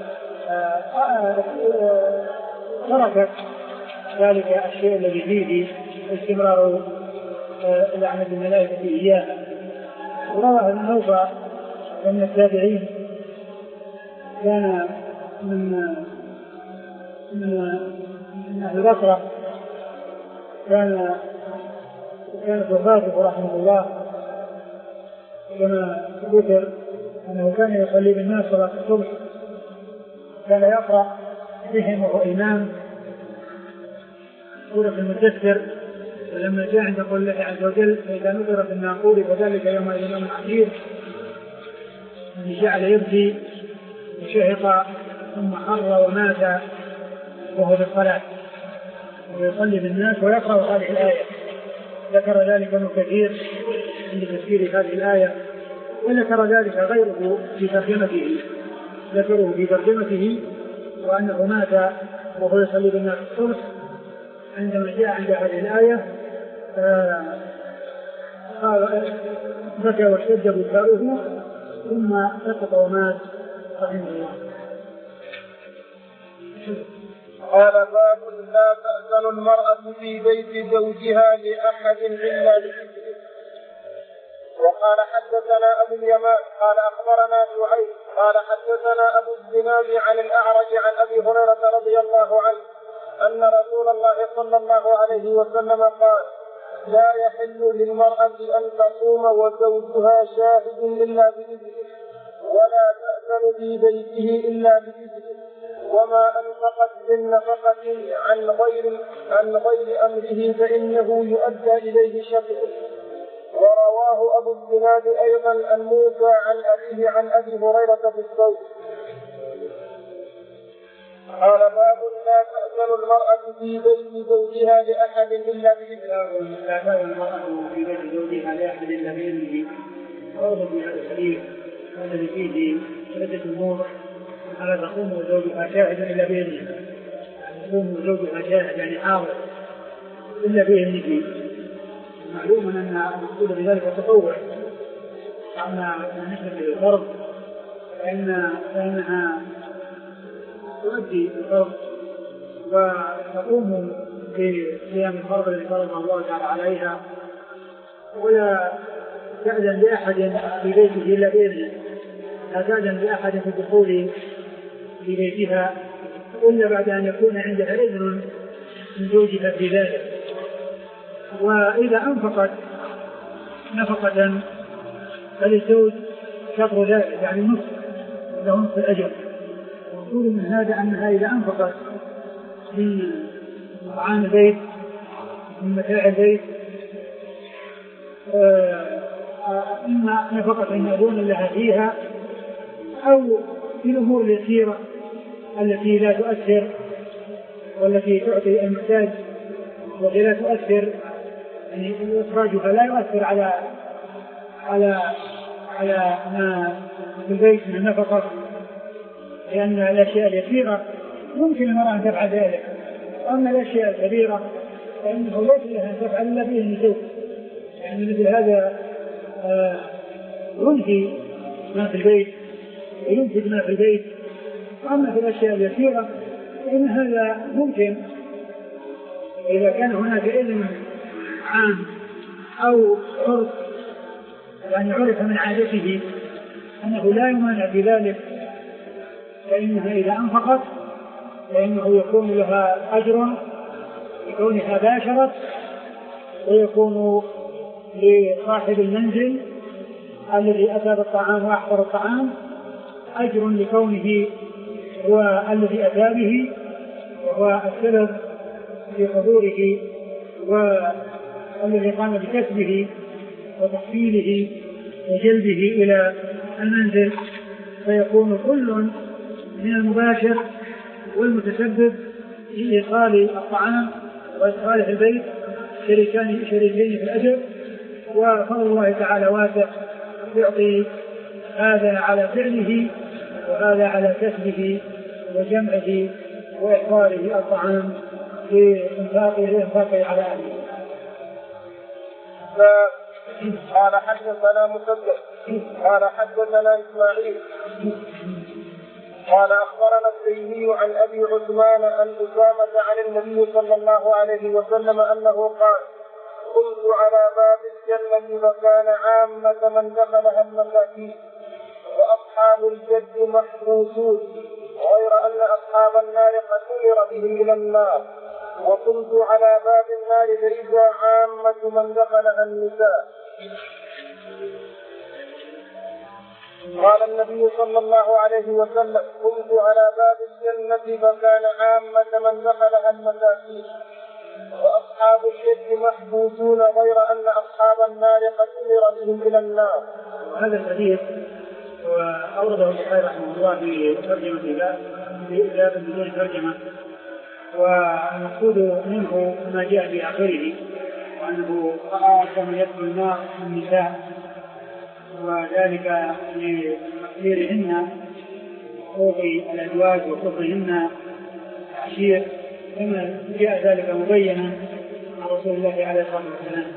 تركت ذلك الشيء الذي فيه استمرار لعنة الملائكة إياها. وروى ابن نوفل من التابعين كان من من أهل بصرة، كان كانت وفاته رحمه الله كما ذكر أنه كان يصلي بالناس صلاة الصبح، كان يقرأ بهم وهو إمام سورة المدثر، ولما جاء عند قول الله عز وجل: فإذا نظر في الناقور فذلك يومئذ يوم عسير، جعل يبكي وشهق ثم خر ومات وهو في الصلاة ويصلي بالناس ويقرأ هذه الآية. ذكر ذلك ابن كثير عند تفسير هذه الآية، وذكر ذلك غيره في ترجمته، ذكره في ترجمته وأنه مات وهو يصلي بالناس الصبح عندما جاء عند هذه الآية قال بكى واشتد بكاؤه ثم سقط ومات رحمه الله. قال: باب لا تأذن المرأة في بيت زوجها لأحد إلا بإذنه. وقال: حدثنا أبو اليمان قال أخبرنا شعيب قال حدثنا أبو الزناد عن الأعرج عن أبي هريرة رضي الله عنه أن رسول الله صلى الله عليه وسلم قال: لا يحل للمرأة أن تصوم وزوجها شاهد إلا بإذنه، ولا تأذن في بيته إلا بإذنه، وما أنفقت من نفقة عن غير عن غير أمره فإنه يؤدى إليه شقه. ورواه أبو الزناد أيضا عن موسى عن أبيه عن أبي هريرة في الصوت. قال: باب لا تأذن المرأة في بيت زوجها لأحد إلا بإذنه. لا تأذن المرأة في بيت زوجها لأحد إلا بإذنه. ورد في هذا الحديث الذي فيه عدة أمور: ألا تقوم زوجها شاهدا إلا بإذنه، تقوم زوجها شاهد يعني حاضر إلا فيه النفي. معلوم أن المقصود بذلك التطوع، أما بالنسبة للفرض فإن فإنها تؤدي الفرض وتقوم بقيام الفرض الذي فرض الله تعالى عليها، ولا تأذن لأحد في بيته إلا بإذنه، لا تأذن لأحد في الدخول في بيتها إلا بعد أن يكون عندها إذن من زوجها في ذلك. وإذا أنفقت نفقة فللزوج شطر ذلك، يعني نصف له نصف الأجر. وقول من هذا أنها إذا أنفقت من طعام البيت من متاع البيت إما نفقة مأذون لها فيها أو في الأمور اليسيرة التي لا تؤثر والتي تعطي المحتاج والتي لا تؤثر، يعني إخراجها لا يؤثر على على على ما في البيت من النفقة، لأن الأشياء اليسيرة ممكن المرأة أن تفعل ذلك، وأما الأشياء الكبيرة فإنه ليس لها أن تفعل إلا بإذن زوج. يعني مثل هذا ينهي ما في البيت وينفذ ما في البيت. وأما في الأشياء اليسيرة فإن هذا ممكن إذا كان هناك إذن عام أو عرف، يعني عرف من عادته أنه لا يمانع في ذلك، فإنها إذا أنفقت فإنه يكون لها أجر لكونها باشرت، ويكون لصاحب المنزل الذي أتى بالطعام وأحضر الطعام أجر لكونه هو الذي أتى به وهو السبب في حضوره والذي قام بكسبه وتحصيله وجلبه إلى المنزل، فيكون كل من المباشر والمتسبب في إيصال الطعام وإدخاله في البيت شريكان شريكين في الأجر. وفضل الله تعالى واسع يعطي هذا على فعله وهذا على كسبه وجمعه وإحضاره الطعام لإنفاقه إنفاقه على أهله. قال حدثنا مسدد قال حدثنا إسماعيل قال أخبرنا التيمي عن أبي عثمان أن أسامة عن النبي صلى الله عليه وسلم أنه قال: قمت على باب الجنة فكان عامة من دخلها المساكين وأصحاب الجد محبوسون غير أن أصحاب النار قد أمر بهم إلى النار، وكنت على باب النار فإذا عامة من دخلها النساء. قال النبي صلى الله عليه وسلم: كنت على باب الجنة فكان عامة من دخلها المساكين وأصحاب الجد محبوسون غير أن أصحاب النار قد أمر بهم إلى النار. هذا الحديث وأورده البخاري رحمه الله في ترجمة باب بدون ترجمة، والمقصود منه ما جاء في آخره وأنه رأى كما يدخل النار النساء، وذلك لتقديرهن حقوق الأزواج وكفرهن عشير كما جاء ذلك مبينا عن رسول الله عليه الصلاة والسلام.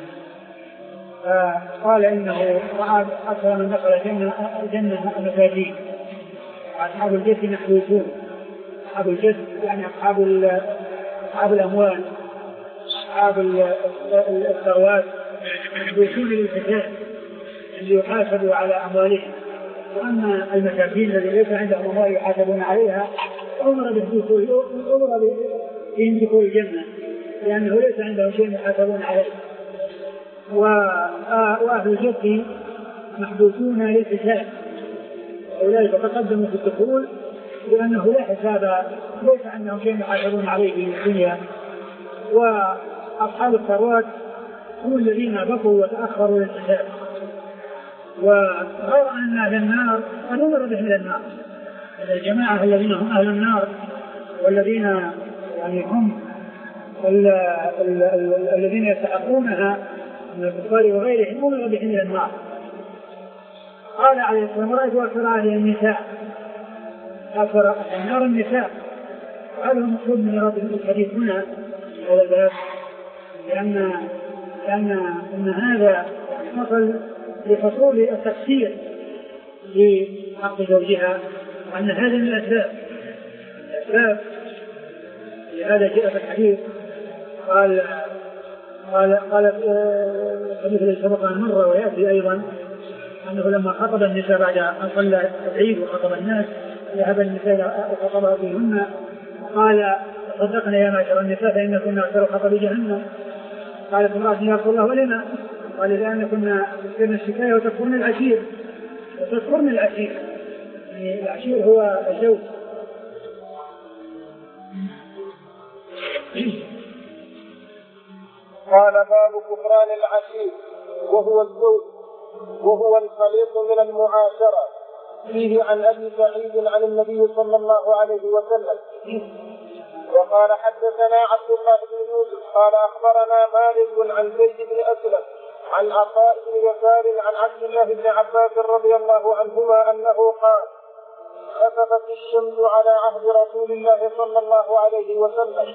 فقال إنه رأى أكثر من دخل الجنة المساجين وأصحاب الجد محبوسون. أصحاب الجد يعني أصحاب أصحاب الأموال أصحاب الثروات محبوسون للفساد اللي يحاسبوا على أموالهم، وأما المساكين الذي ليس عندهم أموال يحاسبون عليها أمر بهم دخول الجنة لأنه ليس عندهم شيء يحاسبون عليه. وأهل الجد محبوسون للحساب، أولئك تقدموا في الدخول لأنه لا حساب، ليس عندهم شيء يحاسبون عليه في الدنيا. وأصحاب الثروات هم الذين بقوا وتأخروا للحساب، وغير أن أهل النار قد أمر بهم إلى النار. الجماعة الذين هم أهل النار والذين يعني هم ال ال ال الذين يستحقونها من الكفار وغيرهم أمر بهم إلى النار. قال عليه الصلاة والسلام: رأيت أكثر أهل النساء، أكثر النار النساء. هذا المقصود من رد الحديث هنا على الباب لأن لأن أن هذا حصل لحصول التفسير في حق زوجها، وأن هذا من الأسباب الأسباب لهذا جاء في الحديث قال قال قال حديث الذي سبق مرة ويأتي أيضا أنه لما خطب النساء بعد أن صلى العيد وخطب الناس ذهب النساء وخطب فيهن قال صدقنا يا معشر النساء فإن كنا أكثر خطب جهنم. قالت امرأة يا رسول الله ولما؟ قال لأن كنا تذكرن الشكاية وتذكرن العشير وتذكرن العشير، يعني العشير هو الزوج. قال باب كفران العشير وهو الزوج وهو الخليط من المعاشرة. فيه عن أبي سعيد عن النبي صلى الله عليه وسلم. وقال حدثنا عبد الله بن يوسف قال أخبرنا مالك عن زيد بن أسلم عن عطاء بن يسار عن عبد الله بن عباس رضي الله عنهما أنه قال خسفت الشمس على عهد رسول الله صلى الله عليه وسلم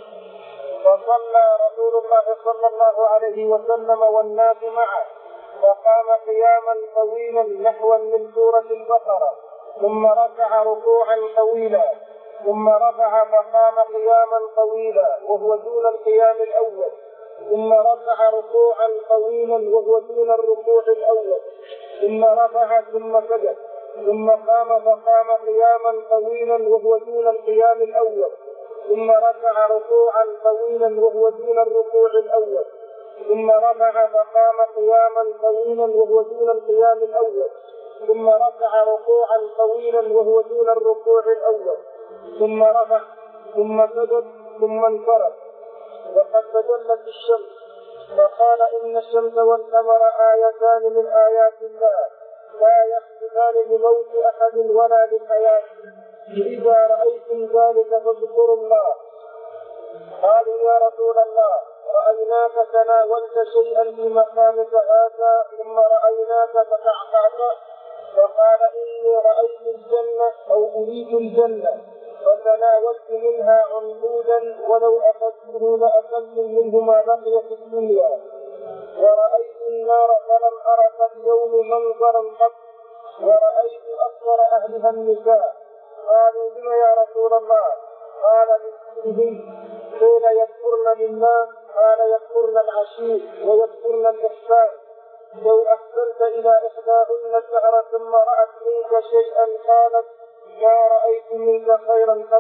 فصلى رسول الله صلى الله عليه وسلم والناس معه فقام قياما طويلا نحوا من سورة البقرة ثم ركع ركوعا طويلا ثم رفع فقام قياما طويلا وهو دون القيام الأول ثم رفع ركوعا طويلا وهو دون الركوع الأول ثم رفع ثم سجد ثم قام فقام قياما طويلا وهو دون القيام الأول ثم رفع ركوعا طويلا وهو دون الركوع الأول ثم رفع فقام قياما طويلا وهو دون القيام الأول ثم رفع ركوعا طويلا وهو دون الركوع الأول ثم رفع ثم سجد ثم انصرف. وقد تجلت الشمس وقال إن الشمس والقمر آيتان من آيات الله لا يخسفان لموت أحد ولا لحياته إذا رأيتم ذلك فاذكروا الله. قالوا يا رسول الله رأيناك تناولت شيئا في مقامك هذا ثم رأيناك فتعقعت. وقال إني رأيت الجنة أو أريد الجنة فتناولت منها عنقودا ولو أخذته لأخذت منه ما بقي في الدنيا. ورأيت النار فلم أر في اليوم منظرا قط ورأيت أكثر أهلها النساء. قالوا بما يا رسول الله؟ قال بذكرهن. قيل يذكرن لله؟ قال يذكرن العشير ويذكرن الإحسان. لو أحسنت إلى إحداهن الشهر ثم رأت منك شيئا قالت ما رأيت منك خيرا قط.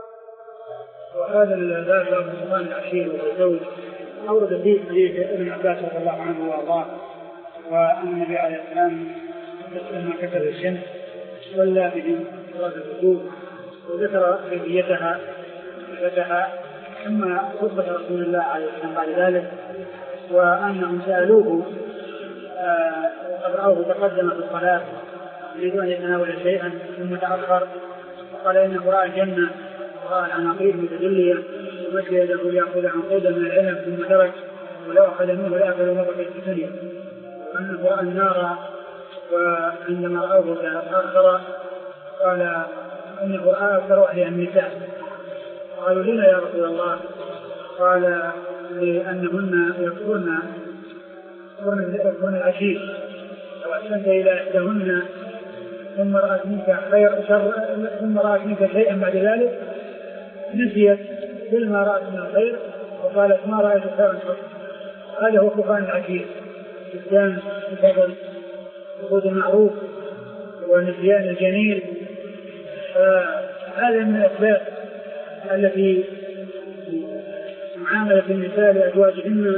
وهذا الباب باب كفران العشير والزوج أورد فيه حديث ابن عباس رضي الله عنه وأرضاه وأن النبي عليه السلام لما كسر الشمس صلى بهم صلاة الكسوف وذكر كيفيتها صفتها ثم خطبة رسول الله عليه السلام بعد ذلك وأنهم سألوه وقد رأوه تقدم في الصلاة يريد أن يتناول شيئا ثم تأخر وقال إنه رأى الجنة ورأى العناقيد متجلية ومشي يده ليأخذ عنقودا من العلم ثم ترك ولو أخذ منه لأخذ مرة في الدنيا وأنه رأى النار وعندما رأوه تأخر قال إنه رأى أكثر أهلها النساء. قالوا لنا يا رسول الله؟ قال لأنهن يذكرن يذكرن العشير لو أحسنت إلى إحداهن ثم رأت منك خير شر ثم رأت منك شيئا بعد ذلك نسيت كل ما رأت من الخير وقالت ما رأيت خيرا قط. هذا هو كفران العشير إسلام الفضل وجود المعروف ونسيان الجميل. هذا من الأسباب التي معاملة النساء لأزواجهن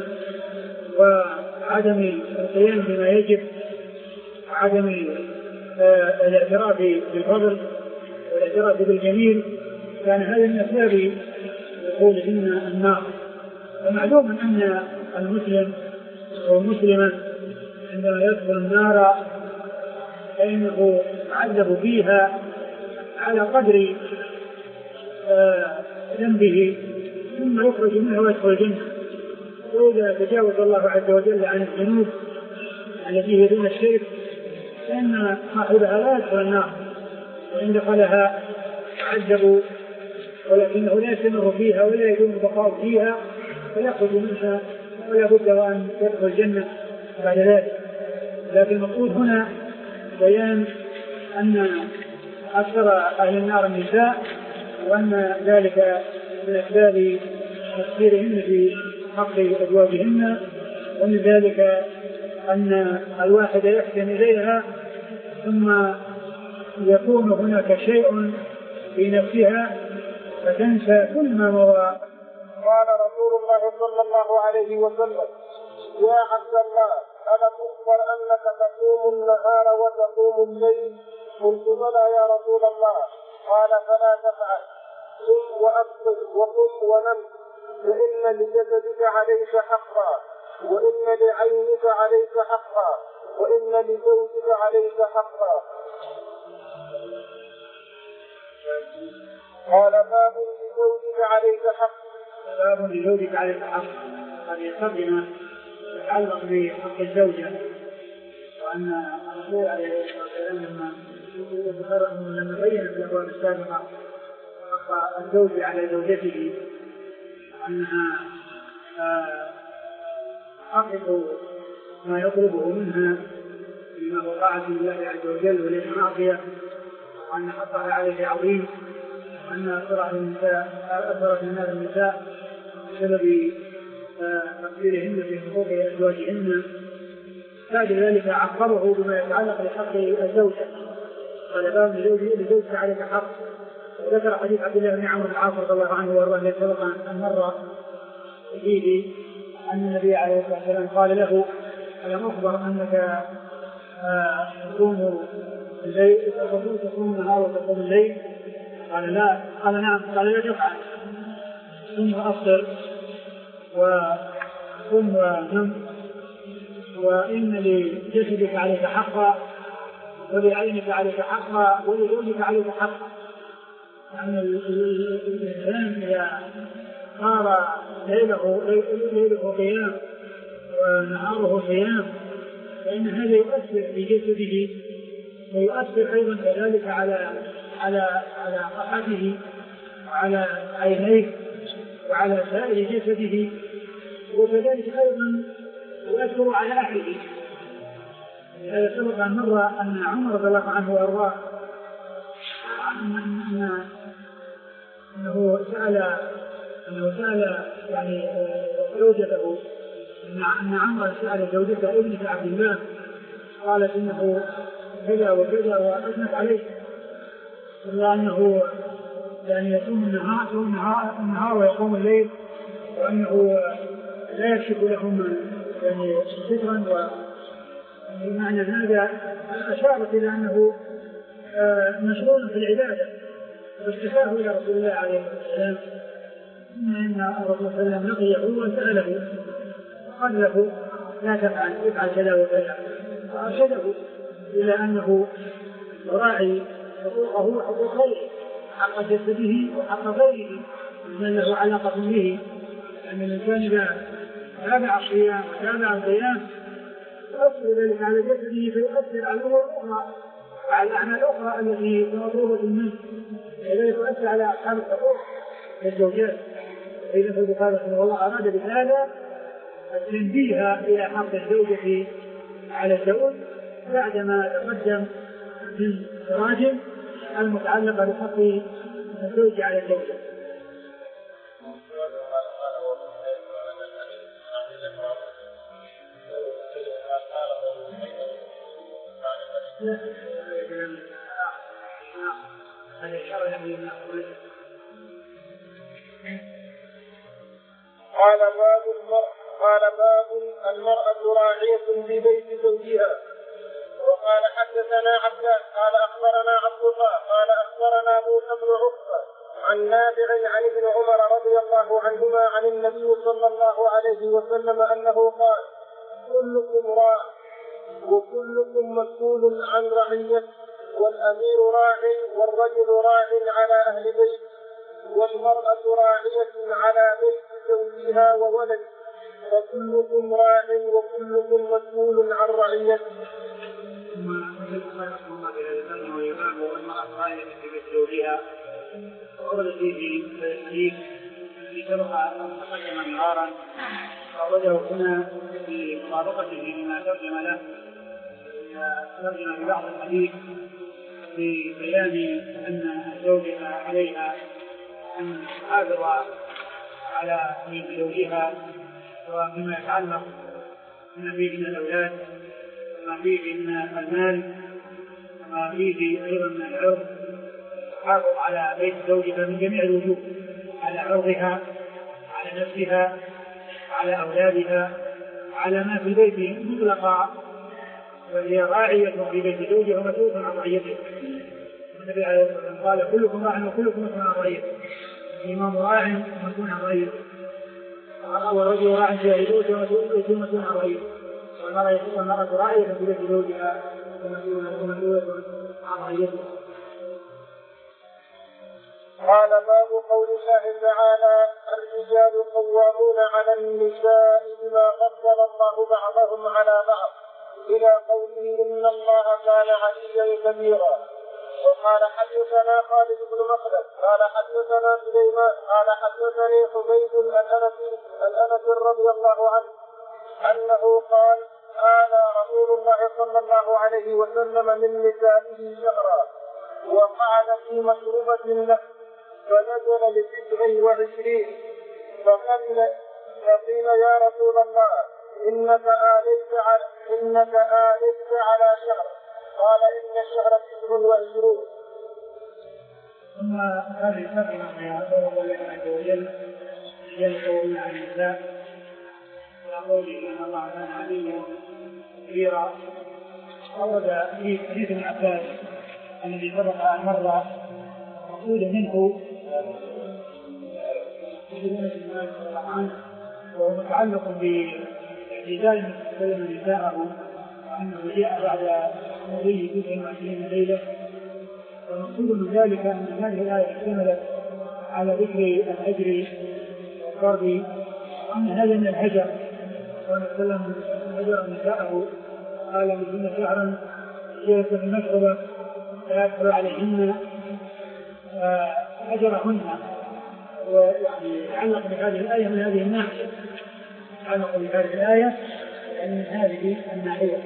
وعدم القيام بما يجب وعدم الاعتراف بالفضل والاعتراف بالجميل كان هذا من أسباب دخولهن النار. ومعلوم أن المسلم والمسلمة عندما يدخل النار فإنه يعذب فيها على قدر ذنبه ثم يخرج منها ويدخل الجنة. وإذا تجاوز الله عز وجل عن الذنوب التي هي دون الشرك فإن صاحبها لا يدخل النار وإن دخلها يعذب ولكنه لا يستمر فيها ولا يدوم البقاء فيها فيخرج منها ولا بد وأن يدخل الجنة بعد ذلك. لكن المقصود هنا بيان أن أكثر أهل النار النساء، وأن ذلك من أسباب تفسيرهن في حق أزواجهن، ومن ذلك أن الواحد يحسن إليها ثم يكون هناك شيء في نفسها فتنسى كل ما مضى. قال رسول الله صلى الله عليه وسلم: يا عبد الله، ألم أخبر أنك تقوم النهار وتقوم الليل؟ قلت بلى يا رسول الله. قال: فلا تفعل، قم وأفطر وقم ونم، فإن لجسدك عليك حقا، وإن لعينك عليك حقا، وإن لزوجك عليك حقا. قال: باب لزوجك عليك حق. باب لزوجك عليك حق، هذه يقدم يتعلق بحق الزوجة، وأن الرسول عليه الصلاة والسلام لما لما بين في الأبواب السابقة حق الزوج على زوجته أنها تحقق ما يطلبه منها بما هو طاعة لله عز وجل وليس معصية، وأن حقها عليه عظيم، وأن أثرت النساء أثرت الناس النساء بسبب تقصيرهن في حقوق أزواجهن. بعد ذلك عقبه بما يتعلق بحق الزوجة، قال: باب لزوجك عليك حق. وذكر حديث عبد الله بن عمرو بن العاص رضي الله عنه وارضاه الذي سبق أن مر فيه أن النبي عليه الصلاة والسلام قال له: ألم أخبر أنك تقوم الليل تقوم النهار وتقوم الليل؟ قال: لا. قال: نعم. قال: لا تفعل، ثم أفطر وقم ونم، وإن لجسدك عليك حقا، ولعينك عليك حقا، ولزوجك عليك حقا. يعني الإنسان إذا صار ليله ليله قيام ونهاره صيام فإن هذا يؤثر في جسده، ويؤثر أيضا كذلك على على على صحته وعلى عينيه وعلى سائر جسده، وكذلك أيضا يؤثر على أهله. هذا سبق أن مر أن عمر رضي الله عنه وأرضاه أنه سأل أنه سأل يعني زوجته، أن عمر سأل زوجته ابنة عبد الله، قالت إنه كذا وكذا وأثنت عليه، إلا أنه يعني يصوم النهار النهار, النهار ويقوم الليل، وأنه لا يكشف لهم يعني سترا. ومعنى هذا أشارت إلى أنه مشغول في العبادة، فاشتكاه إلى رسول الله عليه السلام، إن الرسول صلى الله عليه وسلم لقيه وسأله قال له: لا تفعل، افعل كذا وكذا، فأرشده إلى أنه يراعي حقوقه وحقوق غيره، حق جسده وحق غيره من له علاقة به. أن الإنسان إذا تابع الصيام وتابع القيام يؤثر ذلك على جسده، فيؤثر على الأمور الأخرى، على الأعمال الأخرى التي مطلوبة منه، وذلك يؤثر على أصحاب الحقوق للزوجات. فإذا في البخاري رحمه الله أراد بهذا التنبيه إلى حق الزوجة على الزوج بعدما تقدم من راجل المتعلقة بحق الزوج على الزوجة. قال باب قال باب المرأة راعية في بيت زوجها. وقال: حدثنا عباس قال أخبرنا عبد الله قال أخبرنا موسى بن عقبة عن نافع عن ابن عمر رضي الله عنهما عن النبي صلى الله عليه وسلم أنه قال: كلكم راع وكلكم مسؤول عن رعيته، والأمير راع والرجل راع على أهل بيت، والمرأة راعية على بيت زوجها وولد، فكلكم راع وكلكم مسؤول عن رعيته. ثم نزل رحمه الله إلى الإمام والإمام والمرأة راعية في بيت زوجها، ورد فيه الحديث الذي سبق أن تقدم مرارا أوله هنا في مطابقته لما ترجم له ترجم ببعض الحديث في بيان أن زوجها عليها أن تحافظ على بيت زوجها وفيما يتعلق بما فيه من الأولاد وما فيه من المال وما فيه أيضا من العرض تحافظ على بيت زوجها من جميع الوجوه، على عرضها، على نفسها، على أولادها، على ما في البيت مطلقا، وهي راعية في بيت زوجها ومسؤولة عن رعيته. النبي عليه الصلاة والسلام قال كلكم راع وكلكم مسؤول عن رعيته. الإمام راع ومسؤول عن رعيته، والرجل راع في بيته ومسؤول عن رعيته، والمرأة راعية في بيت زوجها ومسؤولة عن رعيته. قال باب قول الله تعالى الرجال قوامون على النساء بما فضل الله بعضهم على بعض إلى قوله إن الله كان عليا كبيرا. وقال حدثنا خالد بن مخلد قال حدثنا سليمان قال حدثني حميد الأنس رضي الله عنه أنه قال آل رسول الله صلى الله عليه وسلم من نسائه شهرا وقعد في مشروبة له فنزل لتسع وعشرين فقال فقيل يا رسول الله إنك آلفت على, إنك آلفت على شهر قال إن الشهر تسع وعشرون. ثم هذه الكلمة يا رسول الله عز وجل يلقون عن النساء وقوله إن الله كان عليا كبيرا. ورد في حديث ابن عباس الذي سبق أن مر مقصود منه وهو متعلق باعتزال من نساءه وأنه جاء بعد مضي تسع وعشرين ليلة. والمقصود من ذلك أن هذه الآية اشتملت على ذكر الهجر والضرب وأن هذا من الهجر، ونسلم هجر نساءه قال منهن شهرا جلس في المشربة لا يدخل عليهن هجرهن. ويعني يتعلق بهذه الآية من هذه الناحية، يتعلق بهذه الآية يعني من هذه الناحية.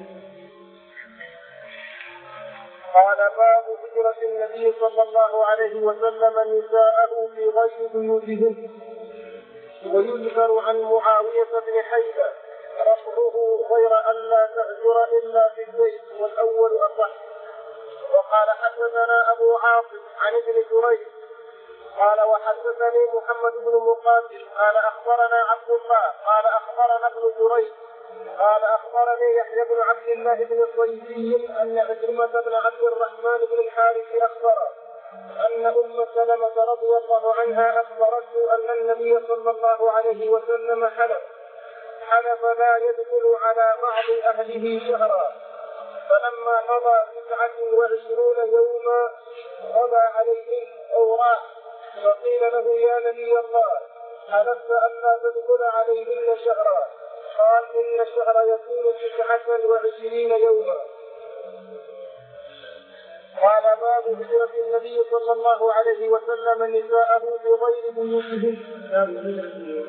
قال باب هجرة النبي صلى الله عليه وسلم نساءه في غير بيوتهن. ويذكر عن معاوية بن حيدة رفعه غير أن لا تهجر إلا في البيت والأول أصح. وقال حدثنا أبو عاصم عن ابن جريج قال وحدثني محمد بن مقاتل قال أخبرنا عبد الله قال أخبرنا ابن جريج قال أخبرني يحيى بن عبد الله بن الصيفي أن عكرمة بن عبد الرحمن بن الحارث أخبره أن أم سلمة رضي الله عنها أخبرته أن النبي صلى الله عليه وسلم حلف حلف لا يدخل على بعض أهله شهرا، فلما مضى تسعة وعشرون يوما غدا عليهم أو راح، فقيل له يا نبي الله حلفت أن لا تدخل عليهن شهرا؟ قال إن الشهر يكون تسعة وعشرين يوما. قال باب هجرة النبي صلى الله عليه وسلم نساءه في غير بيوتهن. باب هجرة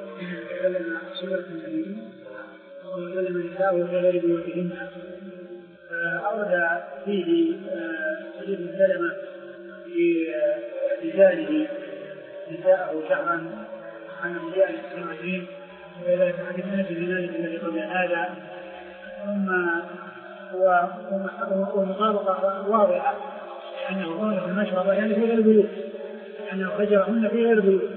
النبي وسلم نساءه في غير بيوتهن. أورد فيه حديث سلمة في اعتزاله نساءه شهرا عن جاء السنوين وإذا حديث نفس ذلك الذي قبل هذا. ثم هو ومطابقة واضحة أنه كان في المشربة يعني في غير البيوت، أنه هجرهن في غير البيوت.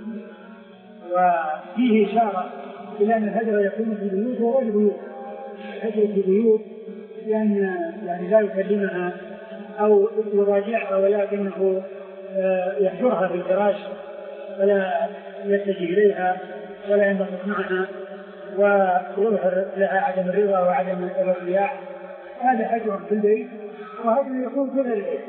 وفيه إشارة إلى أن الهجر يكون في البيوت وغير البيوت. الهجر في البيوت لأن يعني لا يكلمها أو يراجعها ولكنه يحجرها في الفراش ولا يتجه إليها ولا ينبسط معها ويظهر لها عدم الرضا وعدم الارتياح. هذا حجر في البيت وهذا يكون في غير البيت.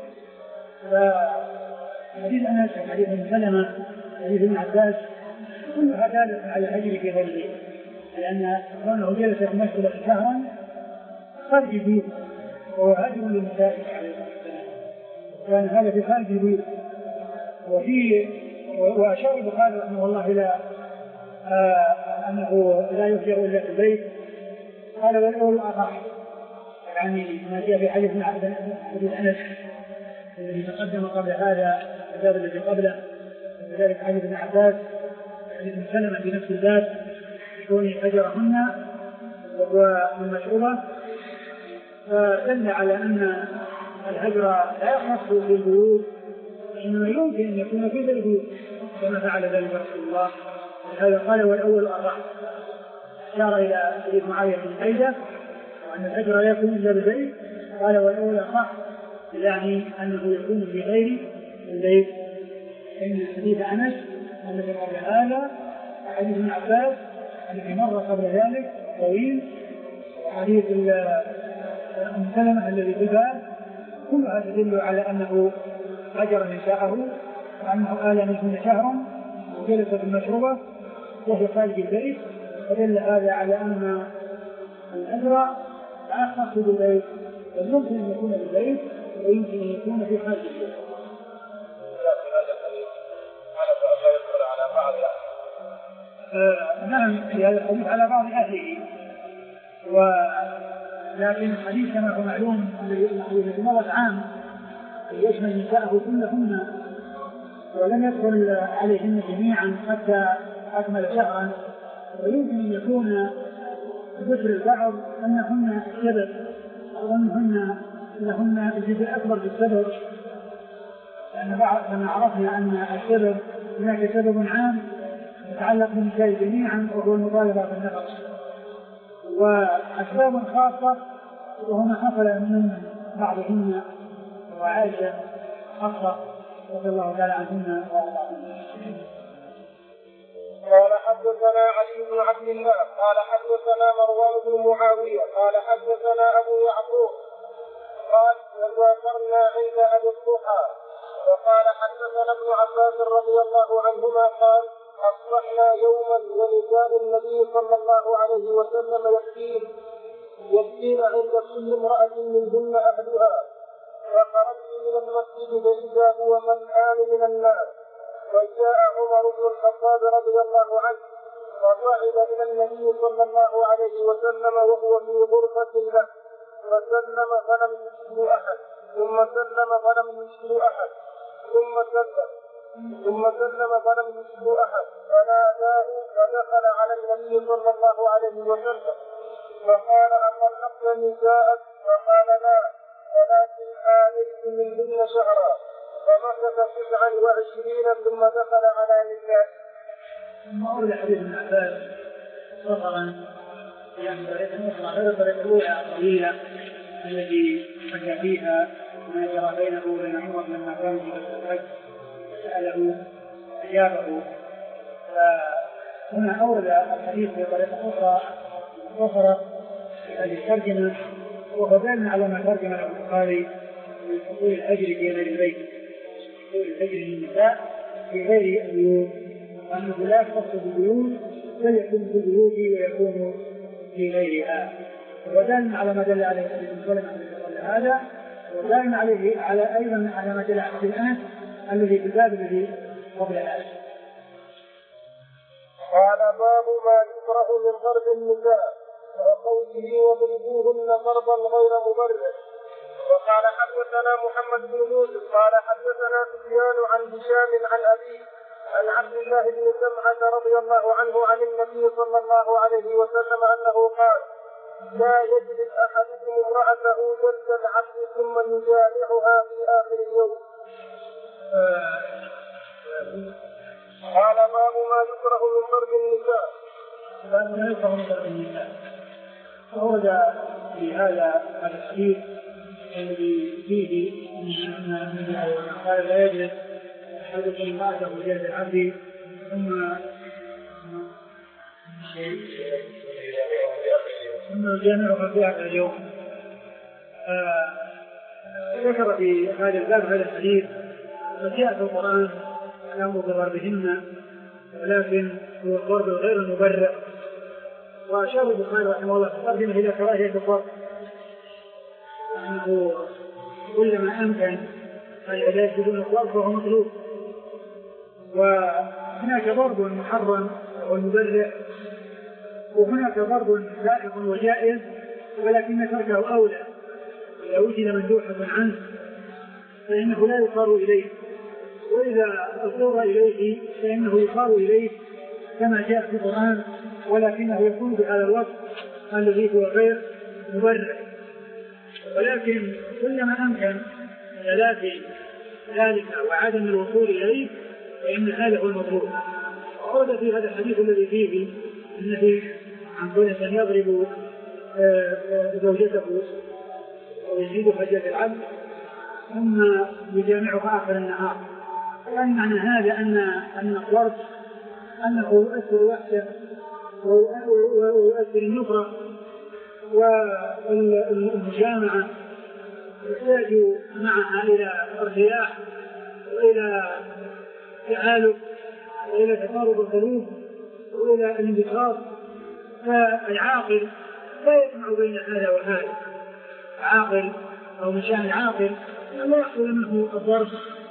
فحديث أنس حديث ابن سلمة حديث ابن عباس كلها دالة على الحجر في غير البيت، لأن كونه جلس في المسجد شهرا خارج البيت وهو هجر للنساء عليه الصلاة والسلام، كان هذا في خارج البيت. وفي وأشار البخاري رحمه الله إلى آه أنه لا يفجر إلا في البيت. قال والأول الأصح، يعني ما جاء في حديث حديث أنس الذي تقدم قبل هذا الباب الذي قبله، وذلك حديث ابن عباس حديث سلمة في نفس الباب كون حجرهن والمشروبة، فدل على أن الهجر لا يخص بالبيوت، إنما يمكن أن يكون في البيوت كما فعل ذلك رسول الله. هذا قال والأول أصح، أشار إلى حديث معاوية بن حيدة وأن الهجر لا يكون إلا بالبيت. قال والأول أصح يعني أنه يكون في غير البيت، إن حديث أنس الذي قبل هذا حديث ابن عباس الذي مر قبل ذلك طويل، حديث أم سلمة الذي في الباب، كلها تدل على أنه هجر نساءه وأنه آل منهن شهرا وجلس في المشروبة وهو خارج البيت، فدل هذا على أن الهجر لا يختص بالبيت، بل يمكن أن يكون بالبيت ويمكن أن يكون في خارج البيت. آه نعم، في هذا الحديث على بعض أهله، ولكن الحديث كما هو معلوم الذي مرت عام يشمل نساءه كلهن ولم يدخل عليهن جميعا حتى أكمل شهرا، ويمكن أن يكون ذكر البعض أنهن السبب أو أنهن لهن الجزء الأكبر بالسبب، لأن بعض كما عرفنا أن السبب هناك سبب عام يتعلق بالنساء جميعا وهو المطالبة بالنفقة، وأسباب خاصة وهما حصل من بعضهن وعائشة خاصة رضي الله تعالى عنهن وأرضاهن. قال حدثنا علي بن عبد الله قال حدثنا مروان بن معاوية قال حدثنا أبو يعقوب قال وذكرنا عند أبي الضحى وقال حدثنا ابن عباس رضي الله عنهما قال أصبحنا يوما ونساء النبي صلى الله عليه وسلم يبكين يبكين عند كل امرأة منهن أهلها، فخرجت من المسجد فإذا هو ملآن من الناس، وجاء عمر بن الخطاب رضي الله عنه وصعد إلى النبي صلى الله عليه وسلم وهو في غرفة له، فسلم فلم يجب أحد، ثم سلم فلم يجب أحد، ثم سلم ثم سلم فلم يجب أحد، فناداه فدخل على النبي صلى الله عليه وسلم فقال أطلقت نساءك؟ فقال لا، ولكن آلت منهن شهرا، فمكث تسعا وعشرين ثم دخل على نساء. ثم أولى حديث ابن عباس صغرا يعني طريقة أخرى غير الطريقة الأولى طويلة التي حكى فيها ما جرى بينه وبين عمر لما كان في الحج سأله أجابه، فهنا أورد الحديث بطريقة أخرى أخرى هذه الترجمة، وفضلنا على ما ترجم البخاري من حصول الأجر في غير البيت، حصول الأجر للنساء في غير البيوت، وأنه لا يختص بالبيوت بل يكون في البيوت ويكون في غيرها، ودلنا على ما دل عليه النبي صلى الله عليه وسلم هذا، ودلنا عليه على أيضا على ما دل عليه الأنس الذي في الباب الذي قبل هذا. قال باب ما يكره من ضرب النساء وقوله وضربوهن ضربا غير مبرر. وقال حدثنا محمد بن يوسف قال حدثنا سفيان عن هشام عن أبيه عن عبد الله بن سمعة رضي الله عنه عن النبي صلى الله عليه وسلم أنه قال لا يجلد أحدكم امرأته جلد العبد ثم يجامعها في آخر اليوم. قال باب ما يكره من ضرب النساء. باب ما يكره من ضرب النساء. أورد في هذا الحديث الذي فيه أن قال لا يجلد أحدكم امرأته جلد العبد ثم ثم يجامعها في آخر اليوم. ذكر في هذا الباب هذا الحديث وجاء في القرآن الأمر بضربهن، ولكن هو الضرب غير المبرر، وأشار البخاري رحمه الله تقدم إلى كراهية الضرب، أنه كلما أمكن العلاج بدون الضرب فهو مطلوب، وهناك ضرب محرم والمبرح، وهناك ضرب لائق وجائز ولكن تركه أولى. إذا وجد مندوحة عنه فإنه لا يصار إليه، وإذا اضطر إليه فإنه يصار إليه كما جاء في القرآن، ولكنه يكون بهذا الوصف الذي هو غير مبرح. ولكن كلما أمكن تلافي ذلك وعدم الوصول إليه فإن هذا هو المطلوب. ورد في هذا الحديث الذي فيه النبي عن كل من يضرب زوجته ويزيد حجة العبد ثم يجامعها آخر النهار. يعني معنى هذا أن أن الضرب أنه يؤثر وحده ويؤثر النفرة، والمجامعة يحتاج معها إلى ارتياح وإلى تعالق وإلى تقارب القلوب وإلى الانبساط. فالعاقل لا يجمع بين هذا وهذا. عاقل أو من شأن العاقل لا يحصل منه الضرب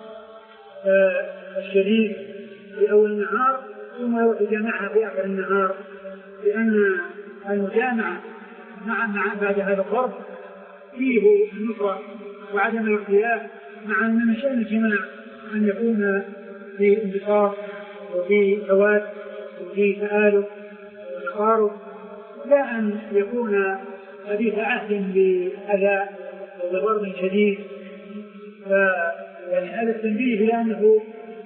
الشديد في أول النهار ثم يروح يجامعها في آخر النهار، لأن المجامعة مع مع بعد هذا الضرب فيه النفرة وعدم الارتياح، مع أن من شأن الجماع أن يكون في انبساط وفي ثوات وفي تآلف وتقارب، لا أن يكون حديث عهد بأذى وضرب شديد. يعني هذا التنبيه لأنه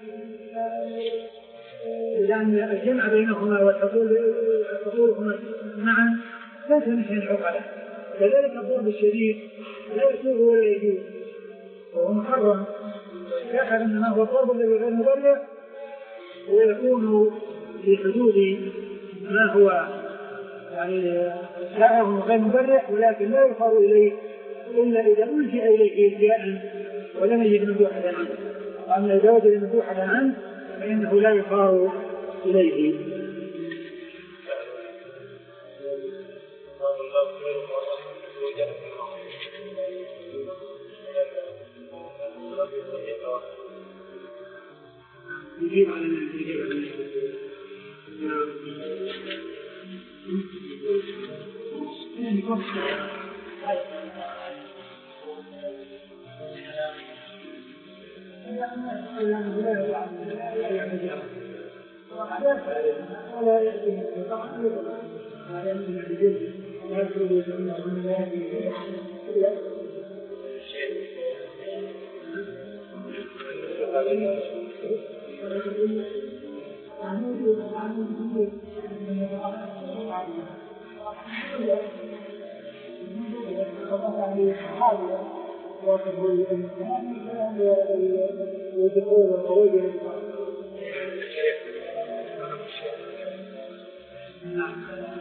لأن الجمع بينهما والحصول معا ليس من شأن العقلاء. كذلك الضرب الشديد لا يسوغ ولا يجوز وهو محرم، كافر إنما هو الضرب الذي غير مبرح ويكون في حدود ما هو يعني سائغ غير مبرح، ولكن لا يصار إليه إلا إذا ألجأ إليه إلجاء ولم يجد مندوحة عنه. أما إذا وجد مندوحة عنه فإنه لا يصار إليه. يجيب على يجيب ولا يأتي بتقصير ما يمكن بجلد لا يخرج من الله ويدخل الخروج نعم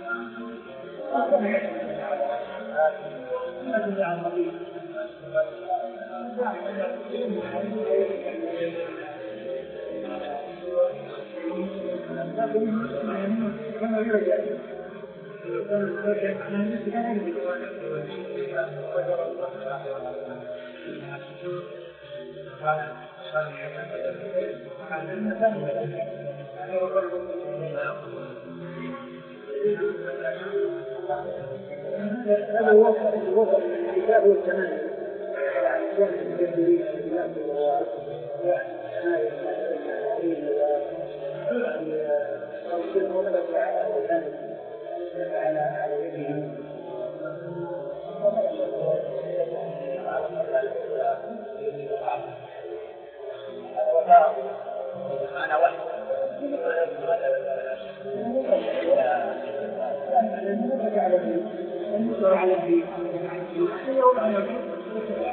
كما يرجع هذا هو الوضع الكتاب والتمام أنا واحد على الدين